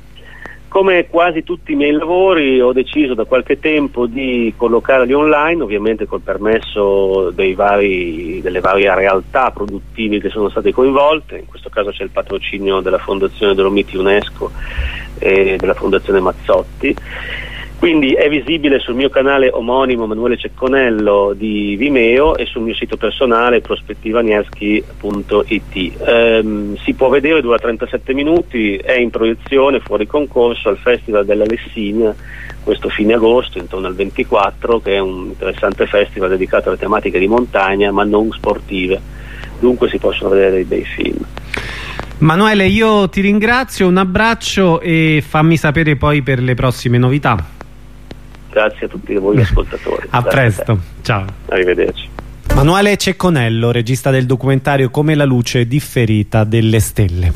Come quasi tutti i miei lavori ho deciso da qualche tempo di collocarli online, ovviamente col permesso dei vari, delle varie realtà produttive che sono state coinvolte. In questo caso c'è il patrocinio della Fondazione Dolomiti UNESCO e della Fondazione Mazzotti, Quindi è visibile sul mio canale omonimo Emanuele Cecconello di Vimeo e sul mio sito personale prospettivanieschi punto it. Ehm, si può vedere, dura trentasette minuti, è in proiezione fuori concorso al Festival della Lessinia questo fine agosto, intorno al ventiquattro, che è un interessante festival dedicato alle tematiche di montagna ma non sportive, dunque si possono vedere dei bei film. Manuele, io ti ringrazio, un abbraccio e fammi sapere poi per le prossime novità. Grazie a tutti voi ascoltatori. A presto, a ciao. Arrivederci. Manuele Cecconello, regista del documentario Come la luce differita delle stelle.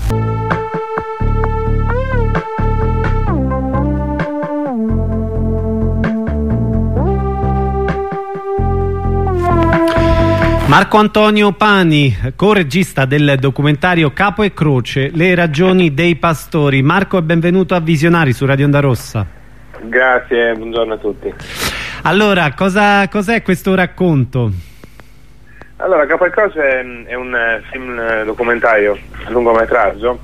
Marco Antonio Pani, co-regista del documentario Capo e Croce, le ragioni dei pastori. Marco, e benvenuto a Visionari su Radio Onda Rossa. Grazie, buongiorno a tutti. Allora, cosa cos'è questo racconto? Allora, Capo e Croce è un film documentario a lungometraggio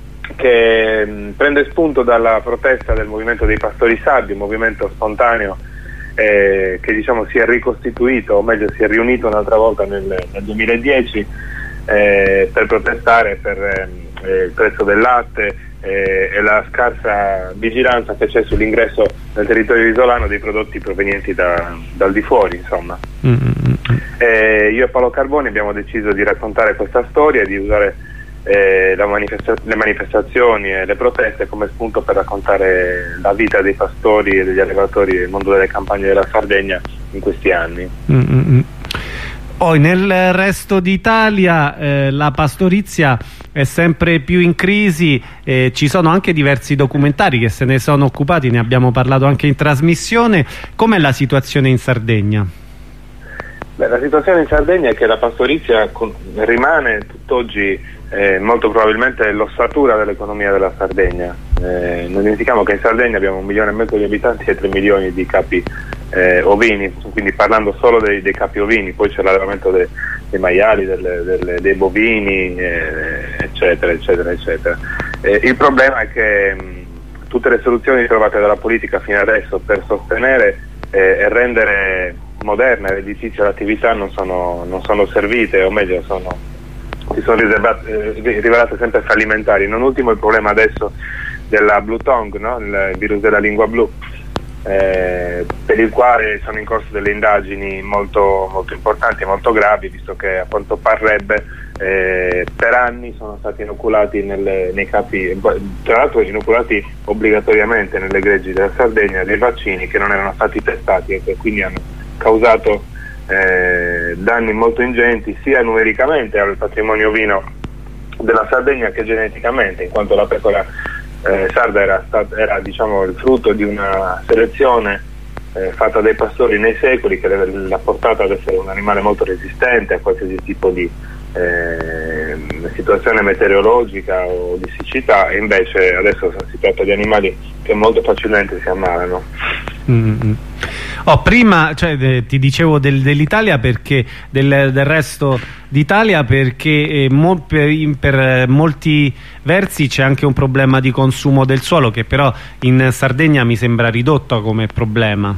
che prende spunto dalla protesta del movimento dei pastori sardi, un movimento spontaneo eh, che diciamo si è ricostituito, o meglio si è riunito un'altra volta nel, nel duemiladieci eh, per protestare per eh, il prezzo del latte e la scarsa vigilanza che c'è sull'ingresso nel territorio isolano dei prodotti provenienti da, dal di fuori, insomma. Mm-hmm. E io e Paolo Carboni abbiamo deciso di raccontare questa storia e di usare eh, la manifesta- le manifestazioni e le proteste come spunto per raccontare la vita dei pastori e degli allevatori del mondo delle campagne della Sardegna in questi anni. Mm-hmm. Poi nel resto d'Italia eh, la pastorizia è sempre più in crisi, eh, ci sono anche diversi documentari che se ne sono occupati, ne abbiamo parlato anche in trasmissione. Com'è la situazione in Sardegna? Beh, la situazione in Sardegna è che la pastorizia con, rimane tutt'oggi eh, molto probabilmente l'ossatura dell'economia della Sardegna. Eh, non dimentichiamo che in Sardegna abbiamo un milione e mezzo di abitanti e tre milioni di capi Eh, ovini, quindi parlando solo dei, dei capi ovini, poi c'è l'allevamento dei, dei maiali, delle, delle, dei bovini, eh, eccetera, eccetera, eccetera. Eh, il problema è che mh, tutte le soluzioni trovate dalla politica fino adesso per sostenere eh, e rendere moderna e redditizia l'attività non sono, non sono servite, o meglio sono, si sono riservate, eh, rivelate sempre fallimentari. Non ultimo il problema adesso della Blue Tongue, no? Il virus della lingua blu. Eh, per il quale sono in corso delle indagini molto, molto importanti e molto gravi, visto che a quanto parrebbe eh, per anni sono stati inoculati nelle, nei capi, tra l'altro inoculati obbligatoriamente nelle greggi della Sardegna dei vaccini che non erano stati testati e che quindi hanno causato eh, danni molto ingenti sia numericamente al patrimonio ovino della Sardegna che geneticamente, in quanto la pecora Eh, sarda era, stat- era diciamo il frutto di una selezione eh, fatta dai pastori nei secoli che l'ha portata ad essere un animale molto resistente a qualsiasi tipo di eh, situazione meteorologica o di siccità, e invece adesso si tratta di animali che molto facilmente si ammalano. Mm-hmm. Oh, prima cioè, eh, ti dicevo del, dell'Italia perché del, del resto d'Italia perché eh, mo, per, in, per molti versi c'è anche un problema di consumo del suolo che però in Sardegna mi sembra ridotto come problema.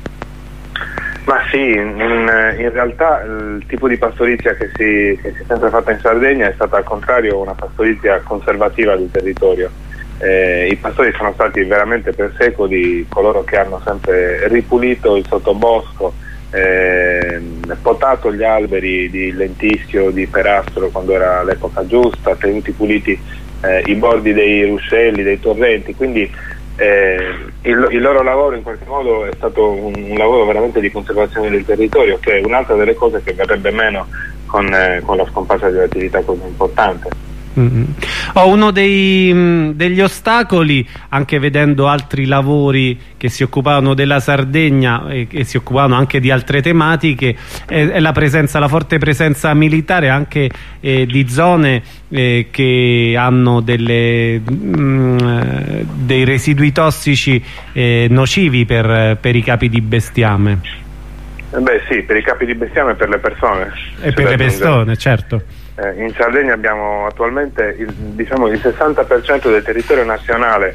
Ma sì, in, in realtà il tipo di pastorizia che si, che si è sempre fatta in Sardegna è stata al contrario una pastorizia conservativa del territorio. Eh, I pastori sono stati veramente per secoli coloro che hanno sempre ripulito il sottobosco, eh, potato gli alberi di lentischio, di perastro quando era l'epoca giusta, tenuti puliti eh, i bordi dei ruscelli, dei torrenti, quindi eh, il, il loro lavoro in qualche modo è stato un, un lavoro veramente di conservazione del territorio, che è un'altra delle cose che verrebbe meno con, eh, con la scomparsa di un'attività così importante. Mm-hmm. Oh, uno dei, mh, degli ostacoli, anche vedendo altri lavori che si occupavano della Sardegna e che si occupavano anche di altre tematiche, è, è la presenza, la forte presenza militare anche eh, di zone eh, che hanno delle, mh, dei residui tossici eh, nocivi per, per i capi di bestiame. Eh beh sì, per i capi di bestiame e per le persone. E per le persone, certo. In Sardegna abbiamo attualmente il, diciamo, il sessanta per cento del territorio nazionale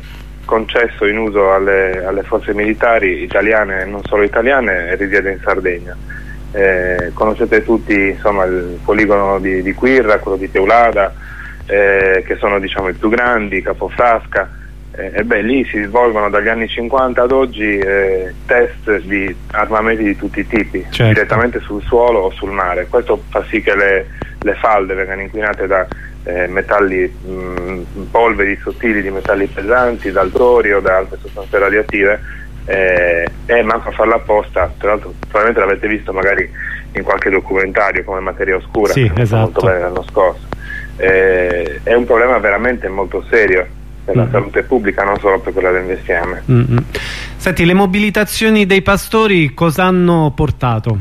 concesso in uso alle, alle forze militari italiane e non solo italiane, e risiede in Sardegna. Eh, conoscete tutti, insomma, il poligono di, di Quirra, quello di Teulada, eh, che sono, diciamo, i più grandi, Capofrasca, eh, e beh, lì si svolgono dagli anni cinquanta ad oggi eh, test di armamenti di tutti i tipi, certo, direttamente sul suolo o sul mare. Questo fa sì che le, le falde vengano inquinate da eh, metalli, mh, polveri sottili di metalli pesanti, dal torio, da altre sostanze radioattive, eh, e manco a farla apposta. Tra l'altro probabilmente l'avete visto magari in qualche documentario come Materia Oscura, sì, esatto, molto bene l'anno scorso. Eh, è un problema veramente molto serio per la mm-hmm. salute pubblica, non solo per quella del bestiame. Mm-hmm. Senti, le mobilitazioni dei pastori cosa hanno portato?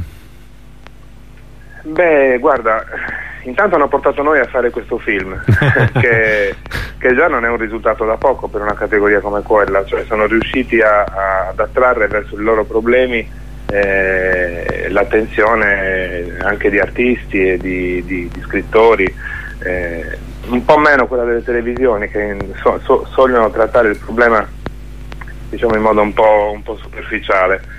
Beh, guarda, intanto hanno portato noi a fare questo film, che, che già non è un risultato da poco per una categoria come quella, cioè sono riusciti a, a, ad attrarre verso i loro problemi eh, l'attenzione anche di artisti e di, di, di scrittori, eh, un po' meno quella delle televisioni, che so, so, sogliono trattare il problema, diciamo, in modo un po', un po' superficiale.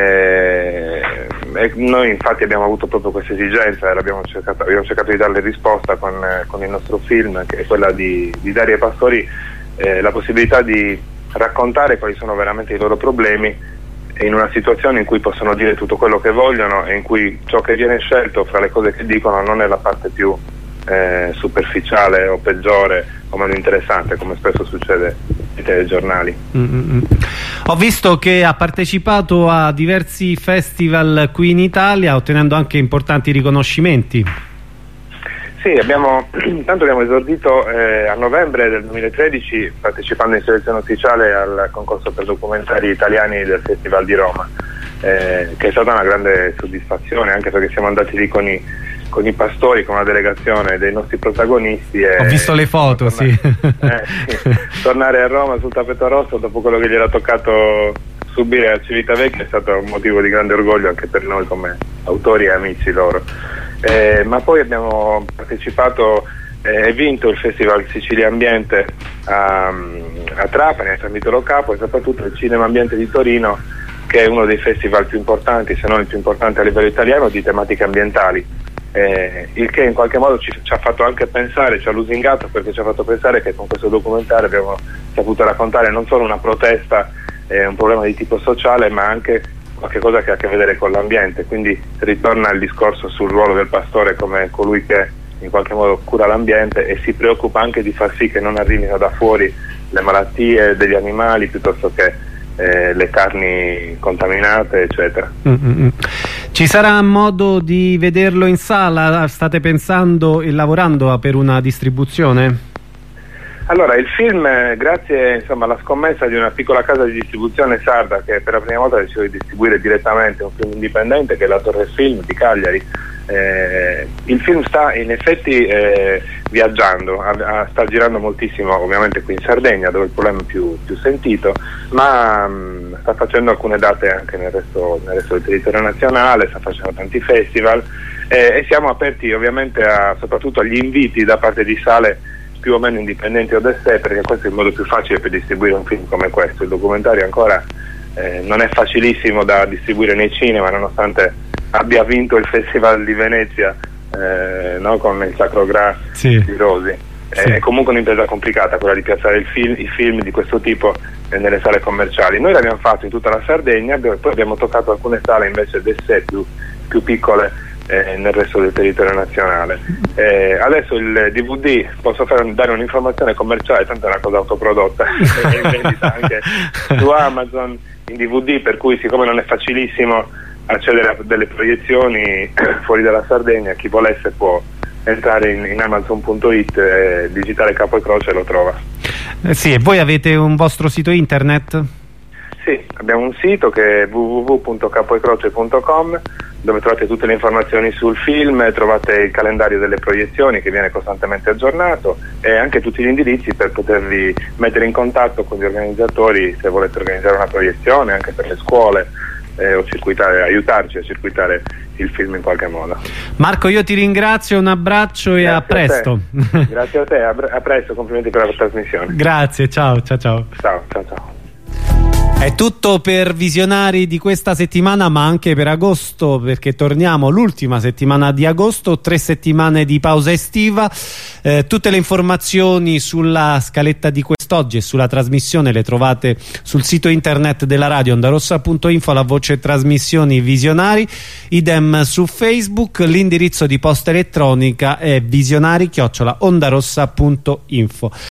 Eh, e noi infatti abbiamo avuto proprio questa esigenza e l'abbiamo cercato, abbiamo cercato di darle risposta con, eh, con il nostro film, che è quella di, di dare ai pastori eh, la possibilità di raccontare quali sono veramente i loro problemi, in una situazione in cui possono dire tutto quello che vogliono e in cui ciò che viene scelto fra le cose che dicono non è la parte più eh, superficiale o peggiore o meno interessante, come spesso succede nei telegiornali. Mm-hmm. Ho visto che ha partecipato a diversi festival qui in Italia, ottenendo anche importanti riconoscimenti. Sì, abbiamo, intanto abbiamo esordito eh, a novembre del duemilatredici partecipando in selezione ufficiale al concorso per documentari italiani del Festival di Roma, eh, che è stata una grande soddisfazione, anche perché siamo andati lì con i, con i pastori, con una delegazione dei nostri protagonisti. E ho visto le foto, tornare, sì. eh, sì. Tornare a Roma sul tappeto rosso dopo quello che gli era toccato subire a Civitavecchia è stato un motivo di grande orgoglio anche per noi come autori e amici loro. Eh, ma poi abbiamo partecipato e eh, vinto il Festival Sicilia Ambiente a, a Trapani, a San Vitolo Capo, e soprattutto il Cinema Ambiente di Torino, che è uno dei festival più importanti, se non il più importante a livello italiano, di tematiche ambientali, eh, il che in qualche modo ci, ci ha fatto anche pensare, ci ha lusingato, perché ci ha fatto pensare che con questo documentario abbiamo saputo raccontare non solo una protesta, eh, un problema di tipo sociale, ma anche qualche cosa che ha a che vedere con l'ambiente. Quindi ritorna il discorso sul ruolo del pastore come colui che in qualche modo cura l'ambiente e si preoccupa anche di far sì che non arrivino da fuori le malattie degli animali piuttosto che eh, le carni contaminate, eccetera. Mm-hmm. Ci sarà modo di vederlo in sala? State pensando e lavorando per una distribuzione? Allora, il film, grazie, insomma, alla scommessa di una piccola casa di distribuzione sarda che per la prima volta ha deciso di distribuire direttamente un film indipendente, che è la Torre Film di Cagliari, eh, il film sta in effetti eh, viaggiando, a, a, sta girando moltissimo ovviamente qui in Sardegna, dove il problema è più, più sentito, ma mh, sta facendo alcune date anche nel resto, nel resto del territorio nazionale, sta facendo tanti festival eh, e siamo aperti ovviamente a, soprattutto agli inviti da parte di sale più o meno indipendenti o da sé, perché questo è il modo più facile per distribuire un film come questo. Il documentario ancora eh, non è facilissimo da distribuire nei cinema, nonostante abbia vinto il Festival di Venezia eh, no, con il Sacro Gra sì. di Rosi. Sì. È comunque un'impresa complicata quella di piazzare il film, i film di questo tipo eh, nelle sale commerciali. Noi l'abbiamo fatto in tutta la Sardegna, abbiamo, poi abbiamo toccato alcune sale invece de sé più, più piccole Eh, nel resto del territorio nazionale. Eh, adesso il D V D, posso fare, dare un'informazione commerciale, tanto è una cosa autoprodotta, è in vendita anche su Amazon in D V D, per cui siccome non è facilissimo accedere a delle proiezioni fuori dalla Sardegna, chi volesse può entrare in, in amazon punto it e digitare Capo e Croce e lo trova. Eh sì, e voi avete un vostro sito internet? Sì, abbiamo un sito che è w w w punto capo e croce punto com, dove trovate tutte le informazioni sul film, trovate il calendario delle proiezioni che viene costantemente aggiornato e anche tutti gli indirizzi per potervi mettere in contatto con gli organizzatori se volete organizzare una proiezione anche per le scuole eh, o circuitare, aiutarci a circuitare il film in qualche modo. Marco, io ti ringrazio, un abbraccio e Grazie a presto. A Grazie a te, a, a presto, complimenti per la trasmissione. Grazie, ciao ciao ciao. Ciao ciao ciao. È tutto per Visionari di questa settimana, ma anche per agosto, perché torniamo l'ultima settimana di agosto, tre settimane di pausa estiva. Eh, tutte le informazioni sulla scaletta di quest'oggi e sulla trasmissione le trovate sul sito internet della radio ondarossa punto info, la voce trasmissioni Visionari, idem su Facebook. L'indirizzo di posta elettronica è visionari chiocciola ondarossa punto info.